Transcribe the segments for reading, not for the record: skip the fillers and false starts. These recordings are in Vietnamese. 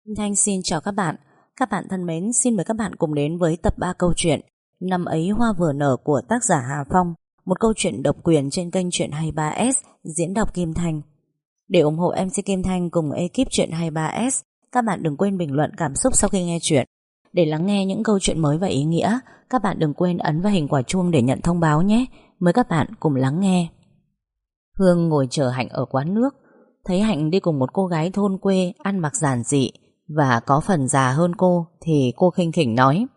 Thanh xin chào các bạn. Các bạn thân mến, xin mời các bạn cùng đến với tập 3 câu chuyện Năm ấy hoa vừa nở của tác giả Hà Phong, một câu chuyện độc quyền trên kênh Chuyện 23S diễn đọc Kim Thanh. Để ủng hộ MC Kim Thanh cùng ekip Chuyện 23S, các bạn đừng quên bình luận cảm xúc sau khi nghe chuyện. Để lắng nghe những câu chuyện mới và ý nghĩa, các bạn đừng quên ấn vào hình quả chuông để nhận thông báo nhé. Mời các bạn cùng lắng nghe. Hương ngồi chờ Hạnh ở quán nước, thấy Hạnh đi cùng một cô gái thôn quê ăn mặc giản dị và có phần già hơn cô thì cô khinh khỉnh nói: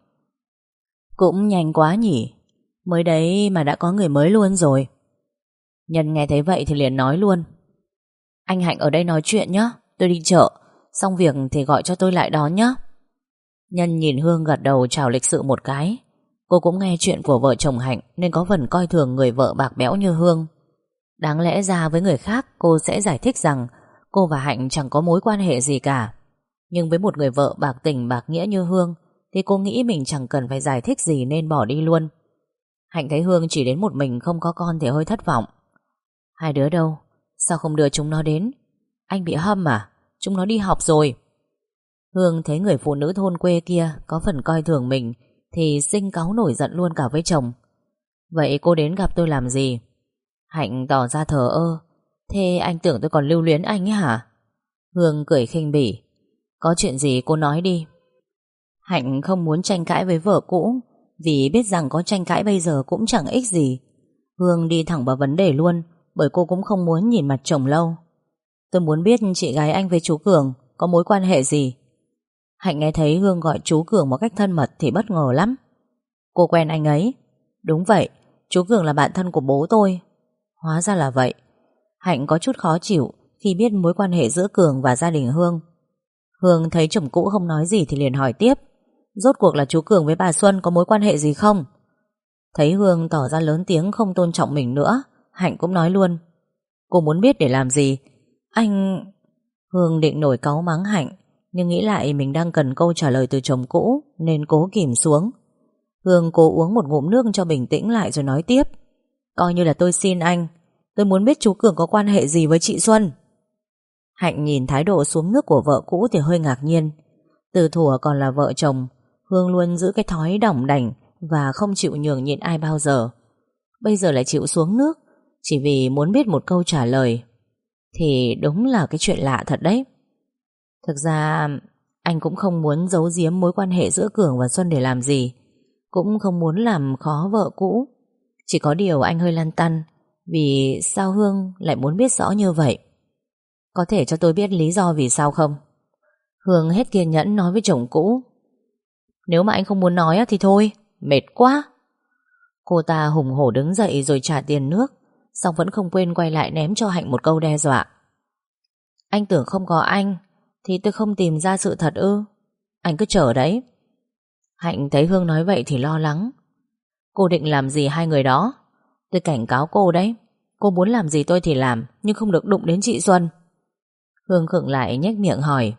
"Cũng nhanh quá nhỉ, mới đấy mà đã có người mới luôn rồi." Nhân nghe thấy vậy thì liền nói luôn: "Anh Hạnh ở đây nói chuyện nhé, tôi đi chợ, xong việc thì gọi cho tôi lại đón nhé." Nhân nhìn Hương gật đầu chào lịch sự một cái. Cô cũng nghe chuyện của vợ chồng Hạnh nên có phần coi thường người vợ bạc bẽo như Hương. Đáng lẽ ra với người khác cô sẽ giải thích rằng cô và Hạnh chẳng có mối quan hệ gì cả. Nhưng với một người vợ bạc tình bạc nghĩa như Hương thì cô nghĩ mình chẳng cần phải giải thích gì nên bỏ đi luôn. Hạnh thấy Hương chỉ đến một mình không có con thì hơi thất vọng. "Hai đứa đâu? Sao không đưa chúng nó đến? Anh bị hâm à? Chúng nó đi học rồi." Hương thấy người phụ nữ thôn quê kia có phần coi thường mình thì sinh cáu nổi giận luôn cả với chồng. "Vậy cô đến gặp tôi làm gì?" Hạnh tỏ ra thờ ơ. "Thế anh tưởng tôi còn lưu luyến anh ấy hả?" Hương cười khinh bỉ. "Có chuyện gì cô nói đi." Hạnh không muốn tranh cãi với vợ cũ vì biết rằng có tranh cãi bây giờ cũng chẳng ích gì. Hương đi thẳng vào vấn đề luôn, bởi cô cũng không muốn nhìn mặt chồng lâu. "Tôi muốn biết chị gái anh với chú Cường có mối quan hệ gì?" Hạnh nghe thấy Hương gọi chú Cường một cách thân mật thì bất ngờ lắm. "Cô quen anh ấy?" "Đúng vậy, chú Cường là bạn thân của bố tôi." Hóa ra là vậy. Hạnh có chút khó chịu khi biết mối quan hệ giữa Cường và gia đình Hương. Hương thấy chồng cũ không nói gì thì liền hỏi tiếp: "Rốt cuộc là chú Cường với bà Xuân có mối quan hệ gì không?" Thấy Hương tỏ ra lớn tiếng không tôn trọng mình nữa, Hạnh cũng nói luôn: "Cô muốn biết để làm gì? Anh..." Hương định nổi cáu mắng Hạnh, nhưng nghĩ lại mình đang cần câu trả lời từ chồng cũ nên cố kìm xuống. Hương cố uống một ngụm nước cho bình tĩnh lại rồi nói tiếp: "Coi như là tôi xin anh, tôi muốn biết chú Cường có quan hệ gì với chị Xuân." Hạnh nhìn thái độ xuống nước của vợ cũ thì hơi ngạc nhiên. Từ thuở còn là vợ chồng, Hương luôn giữ cái thói đỏng đảnh và không chịu nhường nhịn ai bao giờ. Bây giờ lại chịu xuống nước chỉ vì muốn biết một câu trả lời thì đúng là cái chuyện lạ thật đấy. Thực ra anh cũng không muốn giấu giếm mối quan hệ giữa Cường và Xuân để làm gì, cũng không muốn làm khó vợ cũ. Chỉ có điều anh hơi lăn tăn vì sao Hương lại muốn biết rõ như vậy. "Có thể cho tôi biết lý do vì sao không?" Hương hết kiên nhẫn nói với chồng cũ. "Nếu mà anh không muốn nói thì thôi, mệt quá." Cô ta hùng hổ đứng dậy rồi trả tiền nước, xong vẫn không quên quay lại ném cho Hạnh một câu đe dọa: "Anh tưởng không có anh thì tôi không tìm ra sự thật ư? Anh cứ chờ đấy." Hạnh thấy Hương nói vậy thì lo lắng. "Cô định làm gì hai người đó? Tôi cảnh cáo cô đấy, cô muốn làm gì tôi thì làm, nhưng không được đụng đến chị Xuân." Hương khựng lại nhếch miệng hỏi: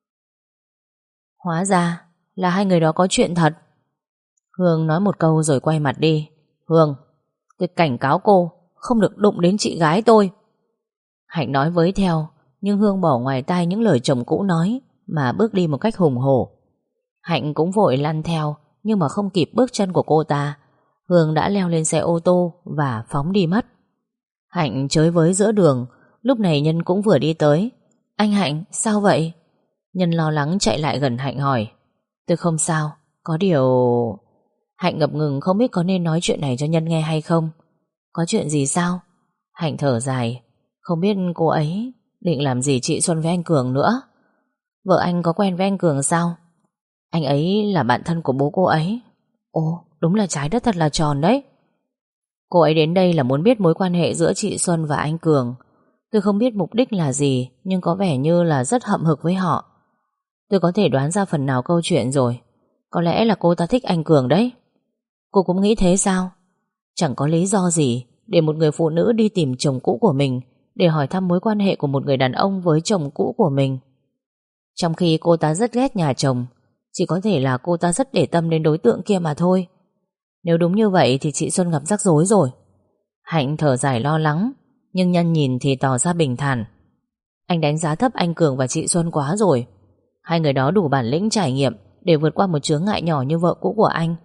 "Hóa ra là hai người đó có chuyện thật?" Hương nói một câu rồi quay mặt đi. "Hương, tôi cảnh cáo cô không được đụng đến chị gái tôi." Hạnh nói với theo, nhưng Hương bỏ ngoài tai những lời chồng cũ nói mà bước đi một cách hùng hổ. Hạnh cũng vội lăn theo, nhưng mà không kịp bước chân của cô ta, Hương đã leo lên xe ô tô và phóng đi mất. Hạnh chới với giữa đường. Lúc này Nhân cũng vừa đi tới. "Anh Hạnh, sao vậy?" Nhân lo lắng chạy lại gần Hạnh hỏi. "Tôi không sao, có điều..." Hạnh ngập ngừng không biết có nên nói chuyện này cho Nhân nghe hay không. "Có chuyện gì sao?" Hạnh thở dài. Không biết cô ấy định làm gì chị Xuân với anh Cường nữa. "Vợ anh có quen với anh Cường sao?" "Anh ấy là bạn thân của bố cô ấy." "Ồ, đúng là trái đất thật là tròn đấy." "Cô ấy đến đây là muốn biết mối quan hệ giữa chị Xuân và anh Cường. Tôi không biết mục đích là gì, nhưng có vẻ như là rất hậm hực với họ. Tôi có thể đoán ra phần nào câu chuyện rồi. Có lẽ là cô ta thích anh Cường đấy." "Cô cũng nghĩ thế sao?" Chẳng có lý do gì để một người phụ nữ đi tìm chồng cũ của mình để hỏi thăm mối quan hệ của một người đàn ông với chồng cũ của mình. Trong khi cô ta rất ghét nhà chồng, chỉ có thể là cô ta rất để tâm đến đối tượng kia mà thôi. Nếu đúng như vậy thì chị Xuân gặp rắc rối rồi. Hạnh thở dài lo lắng, nhưng Nhân nhìn thì tỏ ra bình thản. "Anh đánh giá thấp anh Cường và chị Xuân quá rồi. Hai người đó đủ bản lĩnh trải nghiệm để vượt qua một chướng ngại nhỏ như vợ cũ của anh.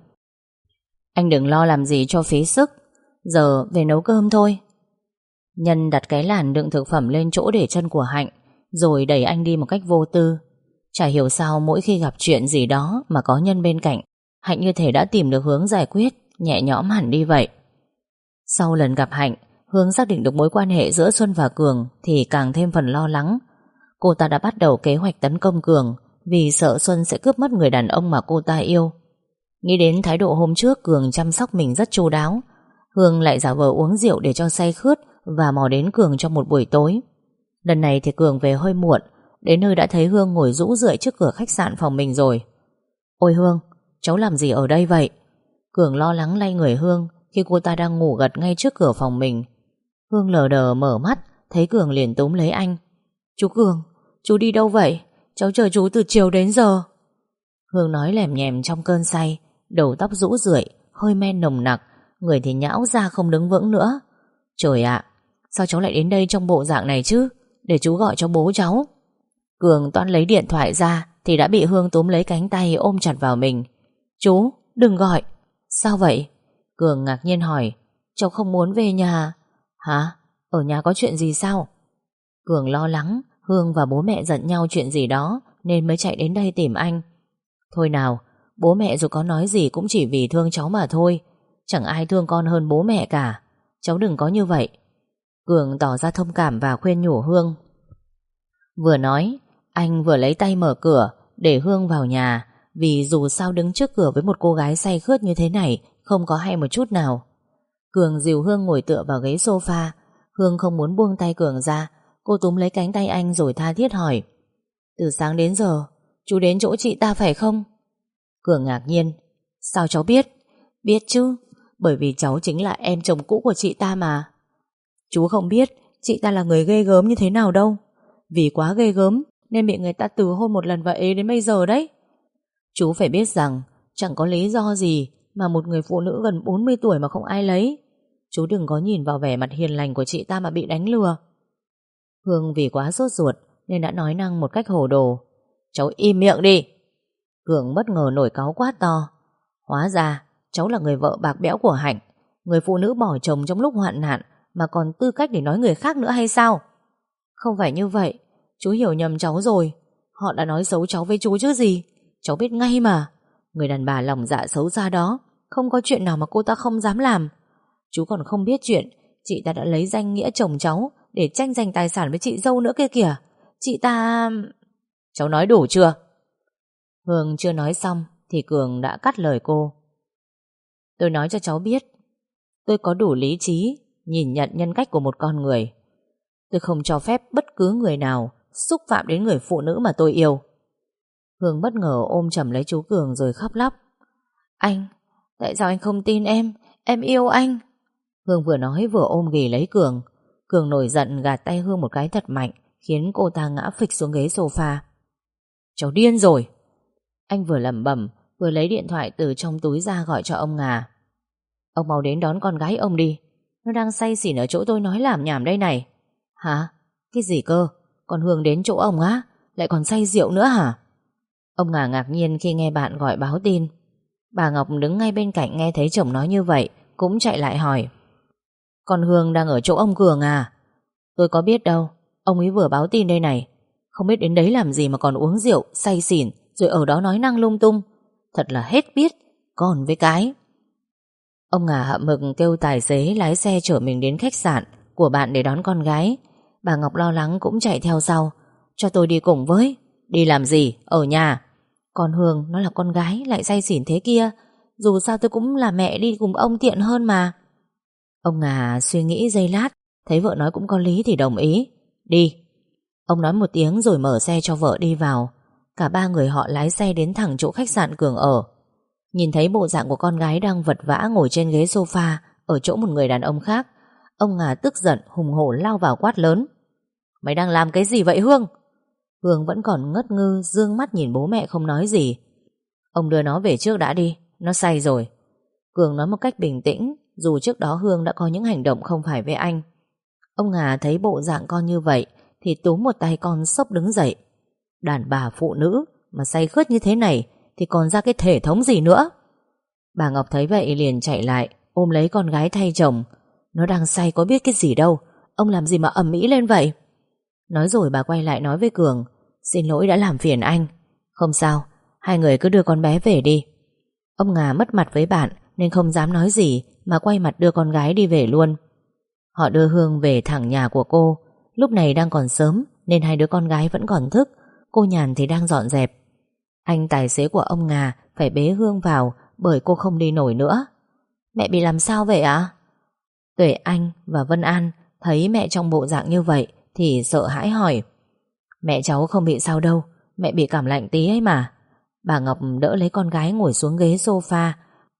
Anh đừng lo làm gì cho phí sức. Giờ về nấu cơm thôi. Nhân đặt cái làn đựng thực phẩm lên chỗ để chân của Hạnh, rồi đẩy anh đi một cách vô tư. Chả hiểu sao mỗi khi gặp chuyện gì đó mà có Nhân bên cạnh, Hạnh như thể đã tìm được hướng giải quyết, nhẹ nhõm hẳn đi vậy. Sau lần gặp Hạnh, Hương xác định được mối quan hệ giữa Xuân và Cường thì càng thêm phần lo lắng. Cô ta đã bắt đầu kế hoạch tấn công Cường vì sợ Xuân sẽ cướp mất người đàn ông mà cô ta yêu. Nghĩ đến thái độ hôm trước Cường chăm sóc mình rất chu đáo, Hương lại giả vờ uống rượu để cho say khướt và mò đến Cường trong một buổi tối. Lần này thì Cường về hơi muộn, đến nơi đã thấy Hương ngồi rũ rượi trước cửa khách sạn phòng mình rồi. Ôi Hương, cháu làm gì ở đây vậy? Cường lo lắng lay người Hương khi cô ta đang ngủ gật ngay trước cửa phòng mình. Hương lờ đờ mở mắt, thấy Cường liền túm lấy anh. Chú Cường, chú đi đâu vậy? Cháu chờ chú từ chiều đến giờ. Hương nói lèm nhèm trong cơn say, đầu tóc rũ rượi, hơi men nồng nặc, người thì nhão ra không đứng vững nữa. Trời ạ, sao cháu lại đến đây trong bộ dạng này chứ? Để chú gọi cho bố cháu. Cường toan lấy điện thoại ra thì đã bị Hương túm lấy cánh tay ôm chặt vào mình. Chú, đừng gọi. Sao vậy? Cường ngạc nhiên hỏi. Cháu không muốn về nhà. Hả? Ở nhà có chuyện gì sao? Cường lo lắng Hương và bố mẹ giận nhau chuyện gì đó nên mới chạy đến đây tìm anh. Thôi nào, bố mẹ dù có nói gì cũng chỉ vì thương cháu mà thôi. Chẳng ai thương con hơn bố mẹ cả. Cháu đừng có như vậy. Cường tỏ ra thông cảm và khuyên nhủ Hương. Vừa nói, anh vừa lấy tay mở cửa để Hương vào nhà, vì dù sao đứng trước cửa với một cô gái say khướt như thế này không có hay một chút nào. Cường dìu Hương ngồi tựa vào ghế sofa. Hương không muốn buông tay Cường ra. Cô túm lấy cánh tay anh rồi tha thiết hỏi. Từ sáng đến giờ chú đến chỗ chị ta phải không? Cường ngạc nhiên. Sao cháu biết? Biết chứ, bởi vì cháu chính là em chồng cũ của chị ta mà. Chú không biết chị ta là người ghê gớm như thế nào đâu. Vì quá ghê gớm nên bị người ta từ hôn một lần và ế đến bây giờ đấy. Chú phải biết rằng chẳng có lý do gì mà một người phụ nữ gần 40 tuổi mà không ai lấy. Chú đừng có nhìn vào vẻ mặt hiền lành của chị ta mà bị đánh lừa. Hương vì quá sốt ruột nên đã nói năng một cách hồ đồ. Cháu im miệng đi. Cường bất ngờ nổi cáu quát to. Hóa ra cháu là người vợ bạc bẽo của Hạnh, người phụ nữ bỏ chồng trong lúc hoạn nạn mà còn tư cách để nói người khác nữa hay sao? Không phải như vậy, chú hiểu nhầm cháu rồi. Họ đã nói xấu cháu với chú chứ gì. Cháu biết ngay mà. Người đàn bà lòng dạ xấu xa đó không có chuyện nào mà cô ta không dám làm. Chú còn không biết chuyện chị ta đã lấy danh nghĩa chồng cháu để tranh giành tài sản với chị dâu nữa kia kìa. Chị ta... Cháu nói đủ chưa? Hương chưa nói xong thì Cường đã cắt lời cô. Tôi nói cho cháu biết, tôi có đủ lý trí nhìn nhận nhân cách của một con người. Tôi không cho phép bất cứ người nào xúc phạm đến người phụ nữ mà tôi yêu. Hương bất ngờ ôm chầm lấy chú Cường rồi khóc lóc. Anh, tại sao anh không tin em? Em yêu anh. Hương vừa nói vừa ôm ghì lấy Cường. Cường nổi giận gạt tay Hương một cái thật mạnh, khiến cô ta ngã phịch xuống ghế sofa. Cháu điên rồi. Anh vừa lẩm bẩm vừa lấy điện thoại từ trong túi ra gọi cho ông Ngà. Ông mau đến đón con gái ông đi. Nó đang say xỉn ở chỗ tôi nói làm nhảm đây này. Hả? Cái gì cơ? Con Hương đến chỗ ông á? Lại còn say rượu nữa hả? Ông Ngà ngạc nhiên khi nghe bạn gọi báo tin. Bà Ngọc đứng ngay bên cạnh nghe thấy chồng nói như vậy cũng chạy lại hỏi. Con Hương đang ở chỗ ông Cường à? Tôi có biết đâu. Ông ấy vừa báo tin đây này. Không biết đến đấy làm gì mà còn uống rượu, say xỉn, rồi ở đó nói năng lung tung. Thật là hết biết. Còn với cái. Ông Ngà hậm hực kêu tài xế lái xe chở mình đến khách sạn của bạn để đón con gái. Bà Ngọc lo lắng cũng chạy theo sau. Cho tôi đi cùng với. Đi làm gì? Ở nhà. Con Hương nó là con gái lại say xỉn thế kia. Dù sao tôi cũng là mẹ, đi cùng ông tiện hơn mà. Ông Ngà suy nghĩ giây lát, thấy vợ nói cũng có lý thì đồng ý. Đi. Ông nói một tiếng rồi mở xe cho vợ đi vào. Cả ba người họ lái xe đến thẳng chỗ khách sạn Cường ở. Nhìn thấy bộ dạng của con gái đang vật vã ngồi trên ghế sofa ở chỗ một người đàn ông khác, ông Ngà tức giận hùng hổ lao vào quát lớn. Mày đang làm cái gì vậy Hương? Hương vẫn còn ngất ngư dương mắt nhìn bố mẹ không nói gì. Ông đưa nó về trước đã đi, nó say rồi. Cường nói một cách bình tĩnh, dù trước đó Hương đã có những hành động không phải với anh. Ông Ngà thấy bộ dạng con như vậy thì túm một tay con xốc đứng dậy. Đàn bà phụ nữ mà say khướt như thế này thì còn ra cái thể thống gì nữa. Bà Ngọc thấy vậy liền chạy lại ôm lấy con gái thay chồng. Nó đang say có biết cái gì đâu, ông làm gì mà ầm ĩ lên vậy? Nói rồi bà quay lại nói với Cường: Xin lỗi đã làm phiền anh. Không sao, hai người cứ đưa con bé về đi. Ông Ngà mất mặt với bạn nên không dám nói gì mà quay mặt đưa con gái đi về luôn. Họ đưa Hương về thẳng nhà của cô. Lúc này đang còn sớm nên hai đứa con gái vẫn còn thức. Cô Nhàn thì đang dọn dẹp. Anh tài xế của ông Ngà phải bế Hương vào bởi cô không đi nổi nữa. Mẹ bị làm sao vậy ạ? Tuệ Anh và Vân An thấy mẹ trong bộ dạng như vậy thì sợ hãi hỏi: Mẹ cháu không bị sao đâu, mẹ bị cảm lạnh tí ấy mà. Bà Ngọc đỡ lấy con gái ngồi xuống ghế sofa,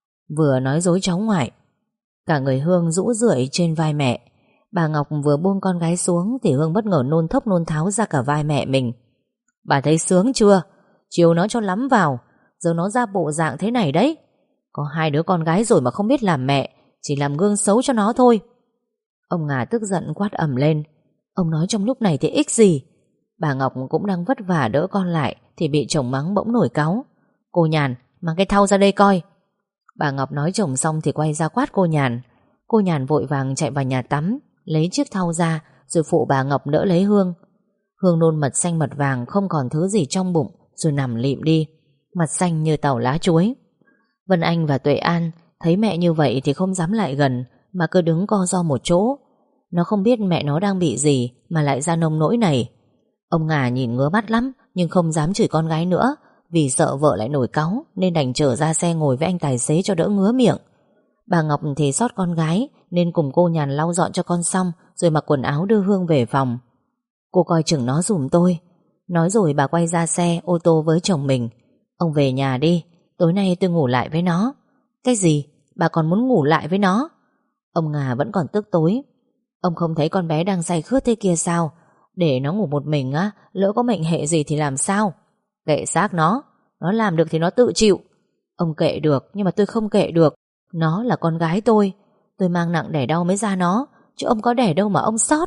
vừa nói dối cháu ngoại. Cả người Hương rũ rượi trên vai mẹ. Bà Ngọc vừa buông con gái xuống thì Hương bất ngờ nôn thốc nôn tháo ra cả vai mẹ mình. Bà thấy sướng chưa? Chiều nó cho lắm vào, giờ nó ra bộ dạng thế này đấy. Có hai đứa con gái rồi mà không biết làm mẹ, chỉ làm gương xấu cho nó thôi. Ông Ngà tức giận quát ầm lên: Ông nói trong lúc này thì ích gì? Bà Ngọc cũng đang vất vả đỡ con lại thì bị chồng mắng bỗng nổi cáu: Cô Nhàn, mang cái thau ra đây coi. Bà Ngọc nói chồng xong thì quay ra quát cô Nhàn. Cô Nhàn vội vàng chạy vào nhà tắm, lấy chiếc thau ra rồi phụ bà Ngọc đỡ lấy Hương. Hương nôn mật xanh mật vàng không còn thứ gì trong bụng rồi nằm lịm đi, mặt xanh như tàu lá chuối. Vân Anh và Tuệ An thấy mẹ như vậy thì không dám lại gần mà cứ đứng co ro một chỗ. Nó không biết mẹ nó đang bị gì mà lại ra nông nỗi này. Ông Ngà nhìn ngứa mắt lắm nhưng không dám chửi con gái nữa vì sợ vợ lại nổi cáu nên đành chở ra xe ngồi với anh tài xế cho đỡ ngứa miệng. Bà Ngọc thì xót con gái nên cùng cô Nhàn lau dọn cho con xong rồi mặc quần áo đưa Hương về phòng. Cô coi chừng nó giùm tôi. Nói rồi bà quay ra xe ô tô với chồng mình. Ông về nhà đi, tối nay tôi ngủ lại với nó. Cái gì? Bà còn muốn ngủ lại với nó? Ông Ngà vẫn còn tức tối. Ông không thấy con bé đang say khướt thế kia sao? Để nó ngủ một mình á, lỡ có mệnh hệ gì thì làm sao? Kệ xác nó làm được thì nó tự chịu. Ông kệ được nhưng mà tôi không kệ được. Nó là con gái tôi mang nặng đẻ đau mới ra nó, chứ ông có đẻ đâu mà ông xót.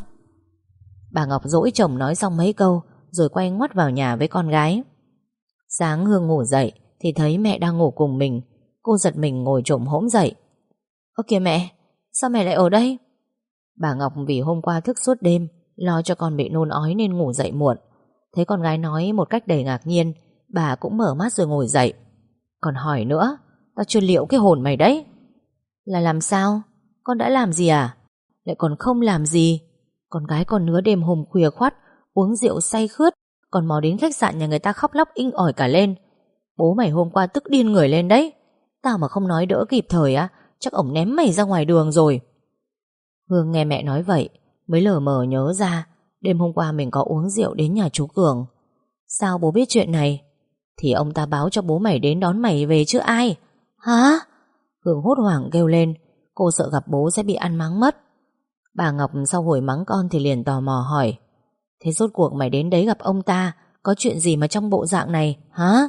Bà Ngọc dỗi chồng nói xong mấy câu rồi quay ngoắt vào nhà với con gái. Sáng Hương ngủ dậy thì thấy mẹ đang ngủ cùng mình. Cô giật mình ngồi chồm hổm dậy. Ơ kìa mẹ, sao mẹ lại ở đây? Bà Ngọc vì hôm qua thức suốt đêm lo cho con bị nôn ói nên ngủ dậy muộn. Thấy con gái nói một cách đầy ngạc nhiên, bà cũng mở mắt rồi ngồi dậy. Còn hỏi nữa, tao chưa liệu cái hồn mày đấy. Là làm sao? Con đã làm gì à? Lại còn không làm gì. Con gái con nứa đêm hôm khuya khoắt uống rượu say khướt, còn mò đến khách sạn nhà người ta khóc lóc inh ỏi cả lên. Bố mày hôm qua tức điên người lên đấy. Tao mà không nói đỡ kịp thời á, chắc ổng ném mày ra ngoài đường rồi. Hương nghe mẹ nói vậy mới lờ mờ nhớ ra đêm hôm qua mình có uống rượu đến nhà chú Cường. Sao bố biết chuyện này? Thì ông ta báo cho bố mày đến đón mày về chứ ai. Hả? Hương hốt hoảng kêu lên. Cô sợ gặp bố sẽ bị ăn mắng mất. Bà Ngọc sau hồi mắng con thì liền tò mò hỏi: Thế rốt cuộc mày đến đấy gặp ông ta có chuyện gì mà trong bộ dạng này hả?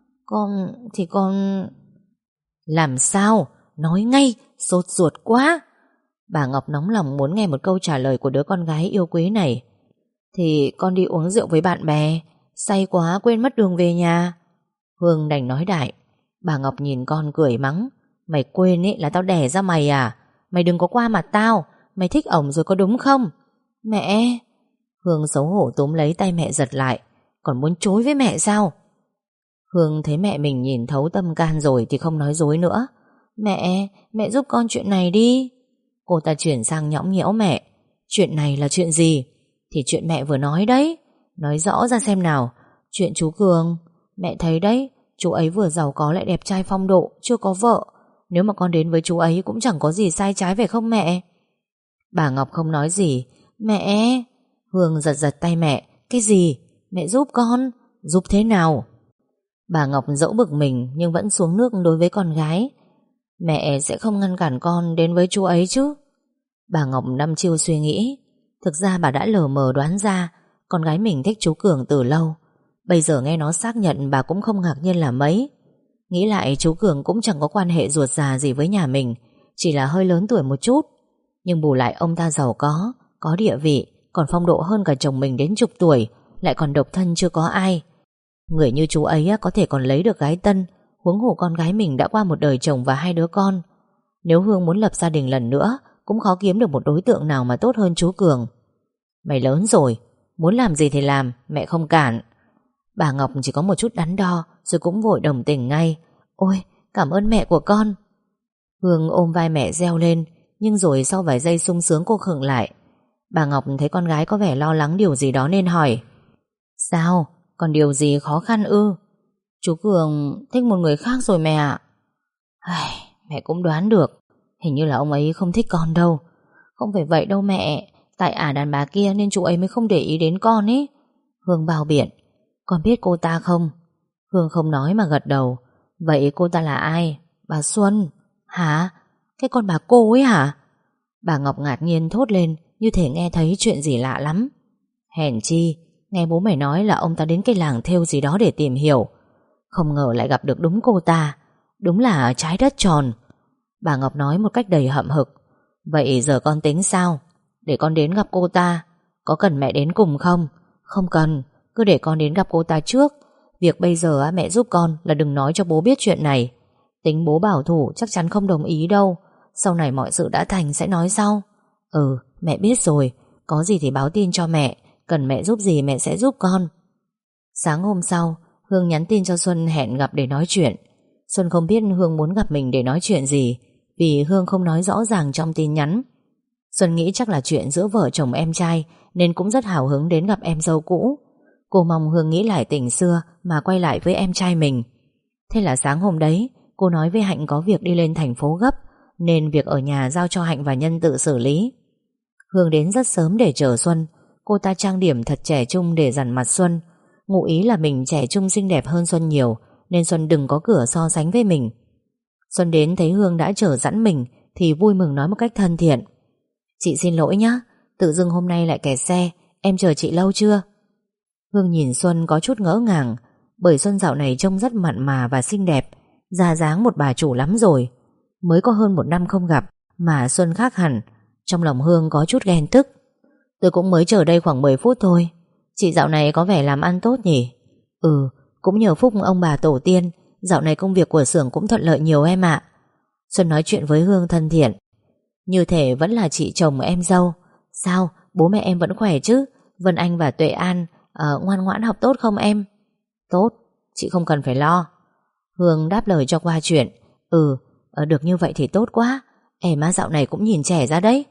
Con... Làm sao? Nói ngay, sốt ruột quá. Bà Ngọc nóng lòng muốn nghe một câu trả lời của đứa con gái yêu quý này. Thì con đi uống rượu với bạn bè, say quá quên mất đường về nhà. Hương đành nói đại. Bà Ngọc nhìn con cười mắng: Mày quên ấy là tao đẻ ra mày à? Mày đừng có qua mặt tao. Mày thích ổng rồi có đúng không? Mẹ! Hương xấu hổ túm lấy tay mẹ giật lại. Còn muốn chối với mẹ sao? Hương thấy mẹ mình nhìn thấu tâm can rồi thì không nói dối nữa. Mẹ giúp con chuyện này đi. Cô ta chuyển sang nhõng nhẽo mẹ. Chuyện này là chuyện gì? Thì chuyện mẹ vừa nói đấy. Nói rõ ra xem nào. Chuyện chú Cường. Mẹ thấy đấy, chú ấy vừa giàu có lại đẹp trai phong độ, chưa có vợ. Nếu mà con đến với chú ấy cũng chẳng có gì sai trái phải không mẹ? Bà Ngọc không nói gì. Mẹ! Hương giật giật tay mẹ. Cái gì? Mẹ giúp con. Giúp thế nào? Bà Ngọc dẫu bực mình nhưng vẫn xuống nước đối với con gái. Mẹ sẽ không ngăn cản con đến với chú ấy chứ? Bà Ngọc đăm chiêu suy nghĩ. Thực ra bà đã lờ mờ đoán ra con gái mình thích chú Cường từ lâu. Bây giờ nghe nó xác nhận bà cũng không ngạc nhiên là mấy. Nghĩ lại chú Cường cũng chẳng có quan hệ ruột già gì với nhà mình, chỉ là hơi lớn tuổi một chút. Nhưng bù lại ông ta giàu có địa vị, còn phong độ hơn cả chồng mình đến chục tuổi, lại còn độc thân chưa có ai. Người như chú ấy có thể còn lấy được gái tân, huống hồ con gái mình đã qua một đời chồng và 2 đứa con. Nếu Hương muốn lập gia đình lần nữa cũng khó kiếm được một đối tượng nào mà tốt hơn chú Cường. Mày lớn rồi, muốn làm gì thì làm, mẹ không cản. Bà Ngọc chỉ có một chút đắn đo rồi cũng vội đồng tình ngay. Ôi, cảm ơn mẹ của con. Hương ôm vai mẹ reo lên, nhưng rồi sau vài giây sung sướng cô khựng lại. Bà Ngọc thấy con gái có vẻ lo lắng điều gì đó nên hỏi: Sao? Còn điều gì khó khăn ư? Chú Cường thích một người khác rồi mẹ ạ. Mẹ cũng đoán được. Hình như là ông ấy không thích con đâu. Không phải vậy đâu mẹ. Tại đàn bà kia nên chú ấy mới không để ý đến con ấy. Hương bao biện: Con biết cô ta không? Hương không nói mà gật đầu. Vậy cô ta là ai? Bà Xuân. Hả? Cái con bà cô ấy hả? Bà Ngọc ngạc nhiên thốt lên, như thể nghe thấy chuyện gì lạ lắm. Hèn chi, nghe bố mày nói là ông ta đến cái làng thêu gì đó để tìm hiểu. Không ngờ lại gặp được đúng cô ta. Đúng là trái đất tròn. Bà Ngọc nói một cách đầy hậm hực. Vậy giờ con tính sao? Để con đến gặp cô ta. Có cần mẹ đến cùng không? Không cần, cứ để con đến gặp cô ta trước. Việc bây giờ mẹ giúp con là đừng nói cho bố biết chuyện này. Tính bố bảo thủ chắc chắn không đồng ý đâu. Sau này mọi sự đã thành sẽ nói sau. Mẹ biết rồi. Có gì thì báo tin cho mẹ. Cần mẹ giúp gì mẹ sẽ giúp con. Sáng hôm sau, Hương nhắn tin cho Xuân hẹn gặp để nói chuyện. Xuân không biết Hương muốn gặp mình để nói chuyện gì, vì Hương không nói rõ ràng trong tin nhắn. Xuân nghĩ chắc là chuyện giữa vợ chồng em trai, nên cũng rất hào hứng đến gặp em dâu cũ. Cô mong Hương nghĩ lại tình xưa mà quay lại với em trai mình. Thế là sáng hôm đấy, cô nói với Hạnh có việc đi lên thành phố gấp, nên việc ở nhà giao cho Hạnh và Nhân tự xử lý. Hương đến rất sớm để chờ Xuân. Cô ta trang điểm thật trẻ trung để dằn mặt Xuân, ngụ ý là mình trẻ trung xinh đẹp hơn Xuân nhiều, nên Xuân đừng có cửa so sánh với mình. Xuân đến thấy Hương đã chờ sẵn mình thì vui mừng nói một cách thân thiện: Chị xin lỗi nhá, tự dưng hôm nay lại kẹt xe, em chờ chị lâu chưa? Hương nhìn Xuân có chút ngỡ ngàng, bởi Xuân dạo này trông rất mặn mà và xinh đẹp, ra dáng một bà chủ lắm rồi. Mới có hơn 1 năm không gặp mà Xuân khác hẳn. Trong lòng Hương có chút ghen tức. Tôi cũng mới chờ đây khoảng 10 phút thôi. Chị dạo này có vẻ làm ăn tốt nhỉ? Cũng nhờ phúc ông bà tổ tiên. Dạo này công việc của xưởng cũng thuận lợi nhiều em ạ. Xuân nói chuyện với Hương thân thiện. Như thể vẫn là chị chồng em dâu. Sao, bố mẹ em vẫn khỏe chứ? Vân Anh và Tuệ An ngoan ngoãn học tốt không em? Tốt, chị không cần phải lo. Hương đáp lời cho qua chuyện. Được như vậy thì tốt quá. Em dạo này cũng nhìn trẻ ra đấy.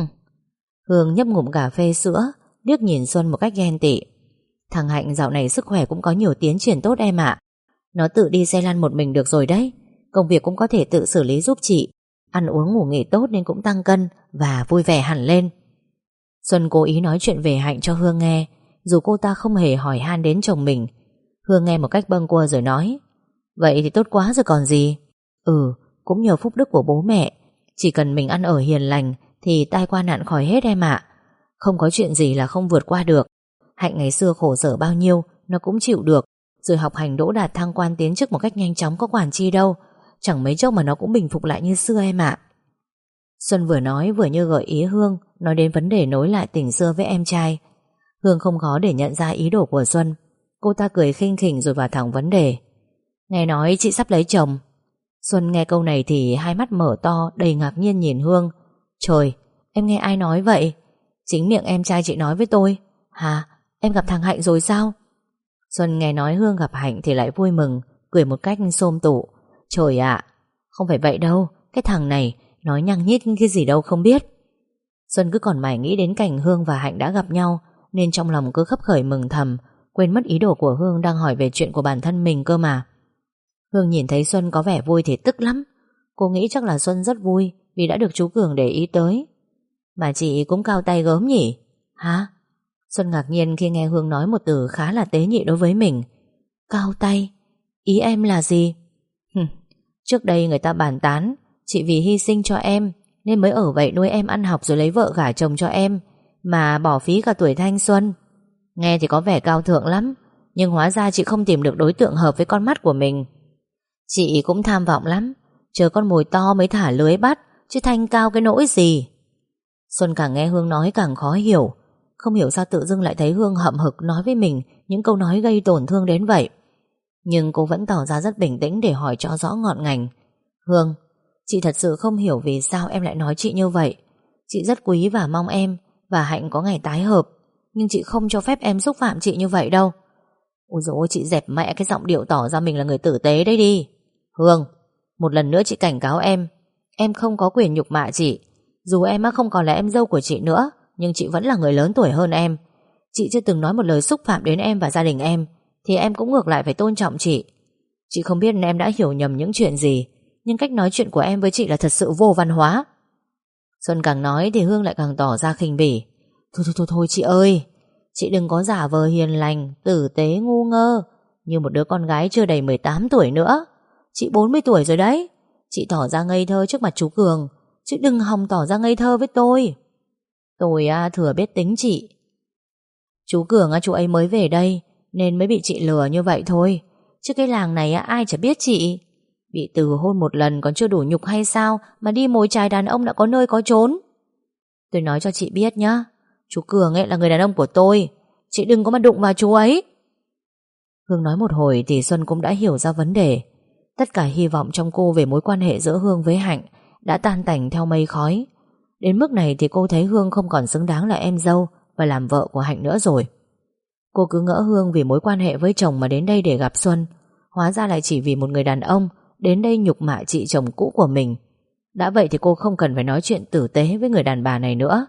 Hương nhấp ngụm cà phê sữa, liếc nhìn Xuân một cách ghen tị. Thằng Hạnh dạo này sức khỏe cũng có nhiều tiến triển tốt em ạ. Nó tự đi xe lăn một mình được rồi đấy. Công việc cũng có thể tự xử lý giúp chị. Ăn uống ngủ nghỉ tốt nên cũng tăng cân và vui vẻ hẳn lên. Xuân cố ý nói chuyện về Hạnh cho Hương nghe, dù cô ta không hề hỏi han đến chồng mình. Hương nghe một cách bâng quơ rồi nói: Vậy thì tốt quá rồi còn gì. Cũng nhờ phúc đức của bố mẹ. Chỉ cần mình ăn ở hiền lành thì tai qua nạn khỏi hết em ạ. Không có chuyện gì là không vượt qua được. Hạnh ngày xưa khổ sở bao nhiêu nó cũng chịu được, rồi học hành đỗ đạt thăng quan tiến chức một cách nhanh chóng có quản chi đâu. Chẳng mấy chốc mà nó cũng bình phục lại như xưa em ạ. Xuân vừa nói vừa như gợi ý Hương nói đến vấn đề nối lại tình xưa với em trai. Hương không khó để nhận ra ý đồ của Xuân. Cô ta cười khinh khỉnh rồi vào thẳng vấn đề. Nghe nói chị sắp lấy chồng. Xuân nghe câu này thì hai mắt mở to đầy ngạc nhiên nhìn Hương. Trời, em nghe ai nói vậy? Chính miệng em trai chị nói với tôi. Hả, em gặp thằng Hạnh rồi sao? Xuân nghe nói Hương gặp Hạnh thì lại vui mừng, cười một cách xôm tụ. Trời ạ, không phải vậy đâu. Cái thằng này nói nhăng nhít cái gì đâu không biết. Xuân cứ còn mải nghĩ đến cảnh Hương và Hạnh đã gặp nhau, nên trong lòng cứ khấp khởi mừng thầm, quên mất ý đồ của Hương đang hỏi về chuyện của bản thân mình cơ mà. Hương nhìn thấy Xuân có vẻ vui thì tức lắm. Cô nghĩ chắc là Xuân rất vui vì đã được chú Cường để ý tới. Mà chị cũng cao tay gớm nhỉ? Hả? Xuân ngạc nhiên khi nghe Hương nói một từ khá là tế nhị đối với mình. Cao tay? Ý em là gì? Trước đây người ta bàn tán chị vì hy sinh cho em nên mới ở vậy nuôi em ăn học rồi lấy vợ gả chồng cho em, mà bỏ phí cả tuổi thanh xuân. Nghe thì có vẻ cao thượng lắm, nhưng hóa ra chị không tìm được đối tượng hợp với con mắt của mình. Chị cũng tham vọng lắm, chờ con mồi to mới thả lưới bắt, chứ thanh cao cái nỗi gì. Xuân càng nghe Hương nói càng khó hiểu. Không hiểu sao tự dưng lại thấy Hương hậm hực nói với mình những câu nói gây tổn thương đến vậy. Nhưng cô vẫn tỏ ra rất bình tĩnh để hỏi cho rõ ngọn ngành. Hương, chị thật sự không hiểu vì sao em lại nói chị như vậy. Chị rất quý và mong em và Hạnh có ngày tái hợp, nhưng chị không cho phép em xúc phạm chị như vậy đâu. Ôi dồi ôi, chị dẹp mẹ cái giọng điệu tỏ ra mình là người tử tế đấy đi. Hương, một lần nữa chị cảnh cáo em không có quyền nhục mạ chị. Dù em không còn là em dâu của chị nữa, nhưng chị vẫn là người lớn tuổi hơn em. Chị chưa từng nói một lời xúc phạm đến em và gia đình em, thì em cũng ngược lại phải tôn trọng chị. Chị không biết em đã hiểu nhầm những chuyện gì, nhưng cách nói chuyện của em với chị là thật sự vô văn hóa. Xuân càng nói thì Hương lại càng tỏ ra khinh bỉ. Thôi chị ơi, chị đừng có giả vờ hiền lành, tử tế, ngu ngơ như một đứa con gái chưa đầy 18 tuổi nữa. Chị 40 tuổi rồi đấy. Chị tỏ ra ngây thơ trước mặt chú Cường, chứ đừng hòng tỏ ra ngây thơ với tôi. Tôi thừa biết tính chị. Chú Cường chú ấy mới về đây nên mới bị chị lừa như vậy thôi. Chứ cái làng này ai chả biết chị. Bị từ hôn một lần còn chưa đủ nhục hay sao mà đi mồi chài đàn ông đã có nơi có chốn. Tôi nói cho chị biết nhá, chú Cường là người đàn ông của tôi. Chị đừng có mà đụng vào chú ấy. Hương nói một hồi thì Xuân cũng đã hiểu ra vấn đề. Tất cả hy vọng trong cô về mối quan hệ giữa Hương với Hạnh đã tan tành theo mây khói. Đến mức này thì cô thấy Hương không còn xứng đáng là em dâu và làm vợ của Hạnh nữa rồi. Cô cứ ngỡ Hương vì mối quan hệ với chồng mà đến đây để gặp Xuân, hóa ra lại chỉ vì một người đàn ông đến đây nhục mạ chị chồng cũ của mình. Đã vậy thì cô không cần phải nói chuyện tử tế với người đàn bà này nữa.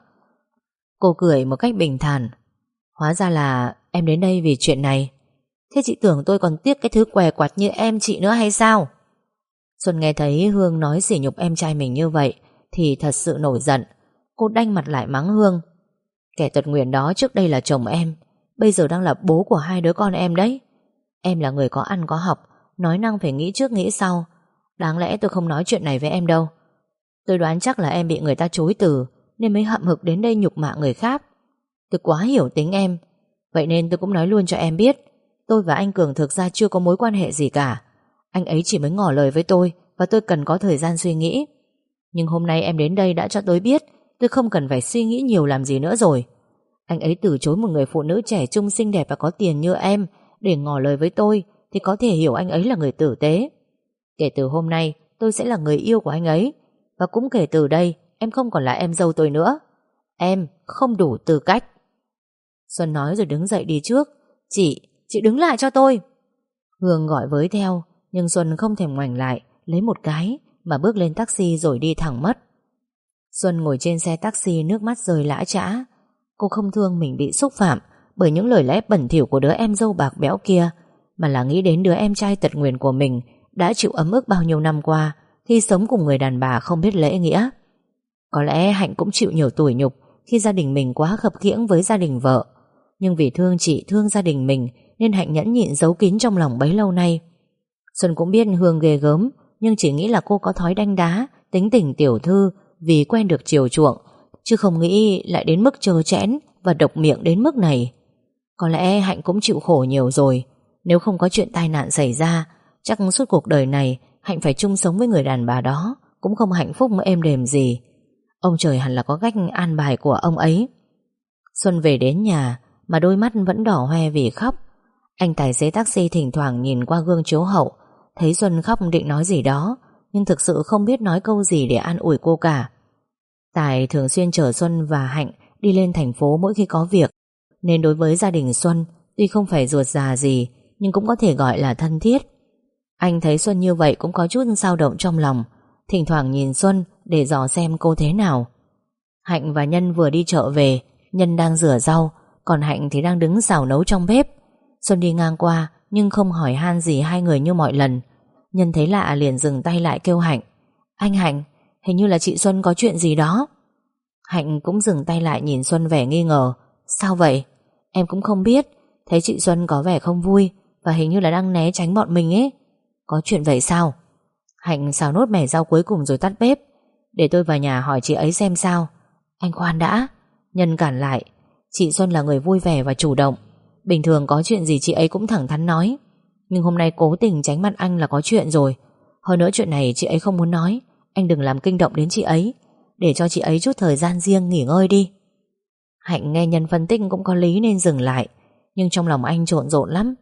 Cô cười một cách bình thản. Hóa ra là em đến đây vì chuyện này. Thế chị tưởng tôi còn tiếc cái thứ què quặt như em chị nữa hay sao? Xuân nghe thấy Hương nói sỉ nhục em trai mình như vậy thì thật sự nổi giận. Cô đanh mặt lại mắng Hương. Kẻ tật nguyền đó trước đây là chồng em, bây giờ đang là bố của hai đứa con em đấy. Em là người có ăn có học, nói năng phải nghĩ trước nghĩ sau. Đáng lẽ tôi không nói chuyện này với em đâu. Tôi đoán chắc là em bị người ta chối từ nên mới hậm hực đến đây nhục mạ người khác. Tôi quá hiểu tính em, vậy nên tôi cũng nói luôn cho em biết, tôi và anh Cường thực ra chưa có mối quan hệ gì cả. Anh ấy chỉ mới ngỏ lời với tôi và tôi cần có thời gian suy nghĩ. Nhưng hôm nay em đến đây đã cho tôi biết tôi không cần phải suy nghĩ nhiều làm gì nữa rồi. Anh ấy từ chối một người phụ nữ trẻ trung xinh đẹp và có tiền như em để ngỏ lời với tôi thì có thể hiểu anh ấy là người tử tế. Kể từ hôm nay tôi sẽ là người yêu của anh ấy, và cũng kể từ đây em không còn là em dâu tôi nữa. Em không đủ tư cách. Xuân nói rồi đứng dậy đi trước. Chị đứng lại cho tôi. Hương gọi với theo, nhưng Xuân không thèm ngoảnh lại, lấy một cái mà bước lên taxi rồi đi thẳng mất. Xuân ngồi trên xe taxi, nước mắt rơi lã chã. Cô không thương mình bị xúc phạm bởi những lời lẽ bẩn thỉu của đứa em dâu bạc bẽo kia, mà là nghĩ đến đứa em trai tật nguyền của mình đã chịu ấm ức bao nhiêu năm qua khi sống cùng người đàn bà không biết lễ nghĩa. Có lẽ Hạnh cũng chịu nhiều tủi nhục khi gia đình mình quá khập khiễng với gia đình vợ, nhưng vì thương chị, thương gia đình mình nên Hạnh nhẫn nhịn giấu kín trong lòng bấy lâu nay. Xuân cũng biết Hương ghê gớm, nhưng chỉ nghĩ là cô có thói đanh đá, tính tình tiểu thư vì quen được chiều chuộng, chứ không nghĩ lại đến mức trơ trẽn và độc miệng đến mức này. Có lẽ Hạnh cũng chịu khổ nhiều rồi. Nếu không có chuyện tai nạn xảy ra, chắc suốt cuộc đời này Hạnh phải chung sống với người đàn bà đó cũng không hạnh phúc êm đềm gì. Ông trời hẳn là có cách an bài của ông ấy. Xuân về đến nhà mà đôi mắt vẫn đỏ hoe vì khóc. Anh tài xế taxi thỉnh thoảng nhìn qua gương chiếu hậu, thấy Xuân khóc định nói gì đó, nhưng thực sự không biết nói câu gì để an ủi cô cả. Tài thường xuyên chở Xuân và Hạnh đi lên thành phố mỗi khi có việc, nên đối với gia đình Xuân, tuy không phải ruột già gì nhưng cũng có thể gọi là thân thiết. Anh thấy Xuân như vậy cũng có chút dao động trong lòng, thỉnh thoảng nhìn Xuân để dò xem cô thế nào. Hạnh và Nhân vừa đi chợ về, Nhân đang rửa rau, còn Hạnh thì đang đứng xào nấu trong bếp. Xuân đi ngang qua nhưng không hỏi han gì hai người như mọi lần. Nhân thấy lạ liền dừng tay lại kêu Hạnh: Anh Hạnh, hình như là chị Xuân có chuyện gì đó. Hạnh cũng dừng tay lại nhìn Xuân vẻ nghi ngờ. Sao vậy? Em cũng không biết. Thấy chị Xuân có vẻ không vui và hình như là đang né tránh bọn mình ấy. Có chuyện vậy sao? Hạnh xào nốt mẻ rau cuối cùng rồi tắt bếp. Để tôi vào nhà hỏi chị ấy xem sao. Anh khoan đã. Nhân cản lại. Chị Xuân là người vui vẻ và chủ động. Bình thường có chuyện gì chị ấy cũng thẳng thắn nói, nhưng hôm nay cố tình tránh mặt anh là có chuyện rồi. Hơn nữa chuyện này chị ấy không muốn nói. Anh đừng làm kinh động đến chị ấy, để cho chị ấy chút thời gian riêng nghỉ ngơi đi. Hạnh nghe Nhân phân tích cũng có lý nên dừng lại, nhưng trong lòng anh trộn rộn lắm.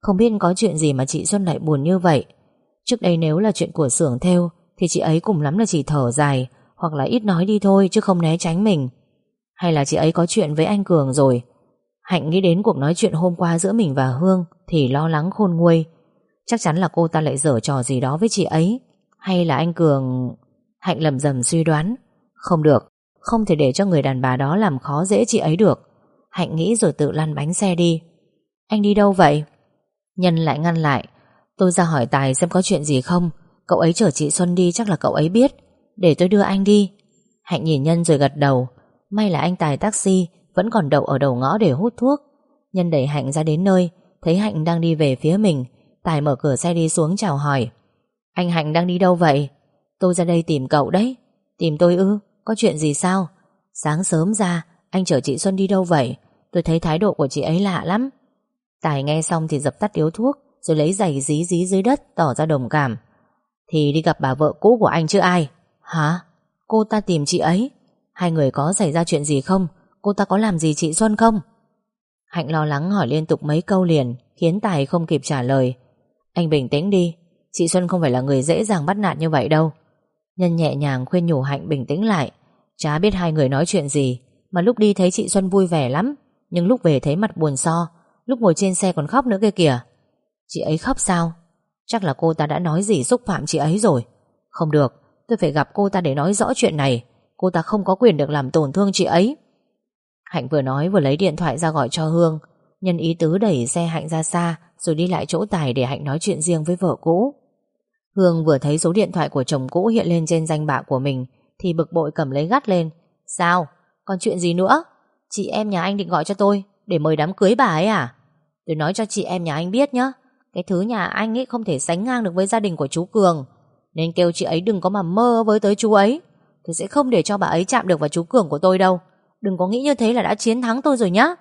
Không biết có chuyện gì mà chị Xuân lại buồn như vậy. Trước đây nếu là chuyện của xưởng thêu thì chị ấy cùng lắm là chỉ thở dài hoặc là ít nói đi thôi, chứ không né tránh mình. Hay là chị ấy có chuyện với anh Cường rồi? Hạnh nghĩ đến cuộc nói chuyện hôm qua giữa mình và Hương thì lo lắng khôn nguôi. Chắc chắn là cô ta lại giở trò gì đó với chị ấy. Hay là anh Cường... Hạnh lầm rầm suy đoán. Không được, không thể để cho người đàn bà đó làm khó dễ chị ấy được. Hạnh nghĩ rồi tự lăn bánh xe đi. Anh đi đâu vậy? Nhân lại ngăn lại. Tôi ra hỏi Tài xem có chuyện gì không. Cậu ấy chở chị Xuân đi, chắc là cậu ấy biết. Để tôi đưa anh đi. Hạnh nhìn Nhân rồi gật đầu. May là anh Tài taxi vẫn còn đậu ở đầu ngõ để hút thuốc. Nhân đẩy Hạnh ra đến nơi, thấy Hạnh đang đi về phía mình. Tài mở cửa xe đi xuống chào hỏi. Anh Hạnh đang đi đâu vậy? Tôi ra đây tìm cậu đấy. Tìm tôi ư? Có chuyện gì sao? Sáng sớm ra anh chở chị Xuân đi đâu vậy? Tôi thấy thái độ của chị ấy lạ lắm. Tài nghe xong thì dập tắt điếu thuốc, rồi lấy giày dí dí dưới đất, tỏ ra đồng cảm. Thì đi gặp bà vợ cũ của anh chứ ai. Hả? Cô ta tìm chị ấy? Hai người có xảy ra chuyện gì không? Cô ta có làm gì chị Xuân không? Hạnh lo lắng hỏi liên tục mấy câu liền, khiến Tài không kịp trả lời. Anh bình tĩnh đi, chị Xuân không phải là người dễ dàng bắt nạt như vậy đâu. Nhân nhẹ nhàng khuyên nhủ Hạnh bình tĩnh lại. Chả biết hai người nói chuyện gì, mà lúc đi thấy chị Xuân vui vẻ lắm, nhưng lúc về thấy mặt buồn so. Lúc ngồi trên xe còn khóc nữa kia kìa. Chị ấy khóc sao? Chắc là cô ta đã nói gì xúc phạm chị ấy rồi. Không được, tôi phải gặp cô ta để nói rõ chuyện này. Cô ta không có quyền được làm tổn thương chị ấy. Hạnh vừa nói vừa lấy điện thoại ra gọi cho Hương. Nhân ý tứ đẩy xe Hạnh ra xa, rồi đi lại chỗ Tài để Hạnh nói chuyện riêng với vợ cũ. Hương vừa thấy số điện thoại của chồng cũ hiện lên trên danh bạ của mình thì bực bội cầm lấy gắt lên. Sao? Còn chuyện gì nữa? Chị em nhà anh định gọi cho tôi để mời đám cưới bà ấy à? Tôi nói cho chị em nhà anh biết nhá, cái thứ nhà anh ấy không thể sánh ngang được với gia đình của chú Cường, nên kêu chị ấy đừng có mà mơ với tới chú ấy. Tôi sẽ không để cho bà ấy chạm được vào chú Cường của tôi đâu. Đừng có nghĩ như thế là đã chiến thắng tôi rồi nhá.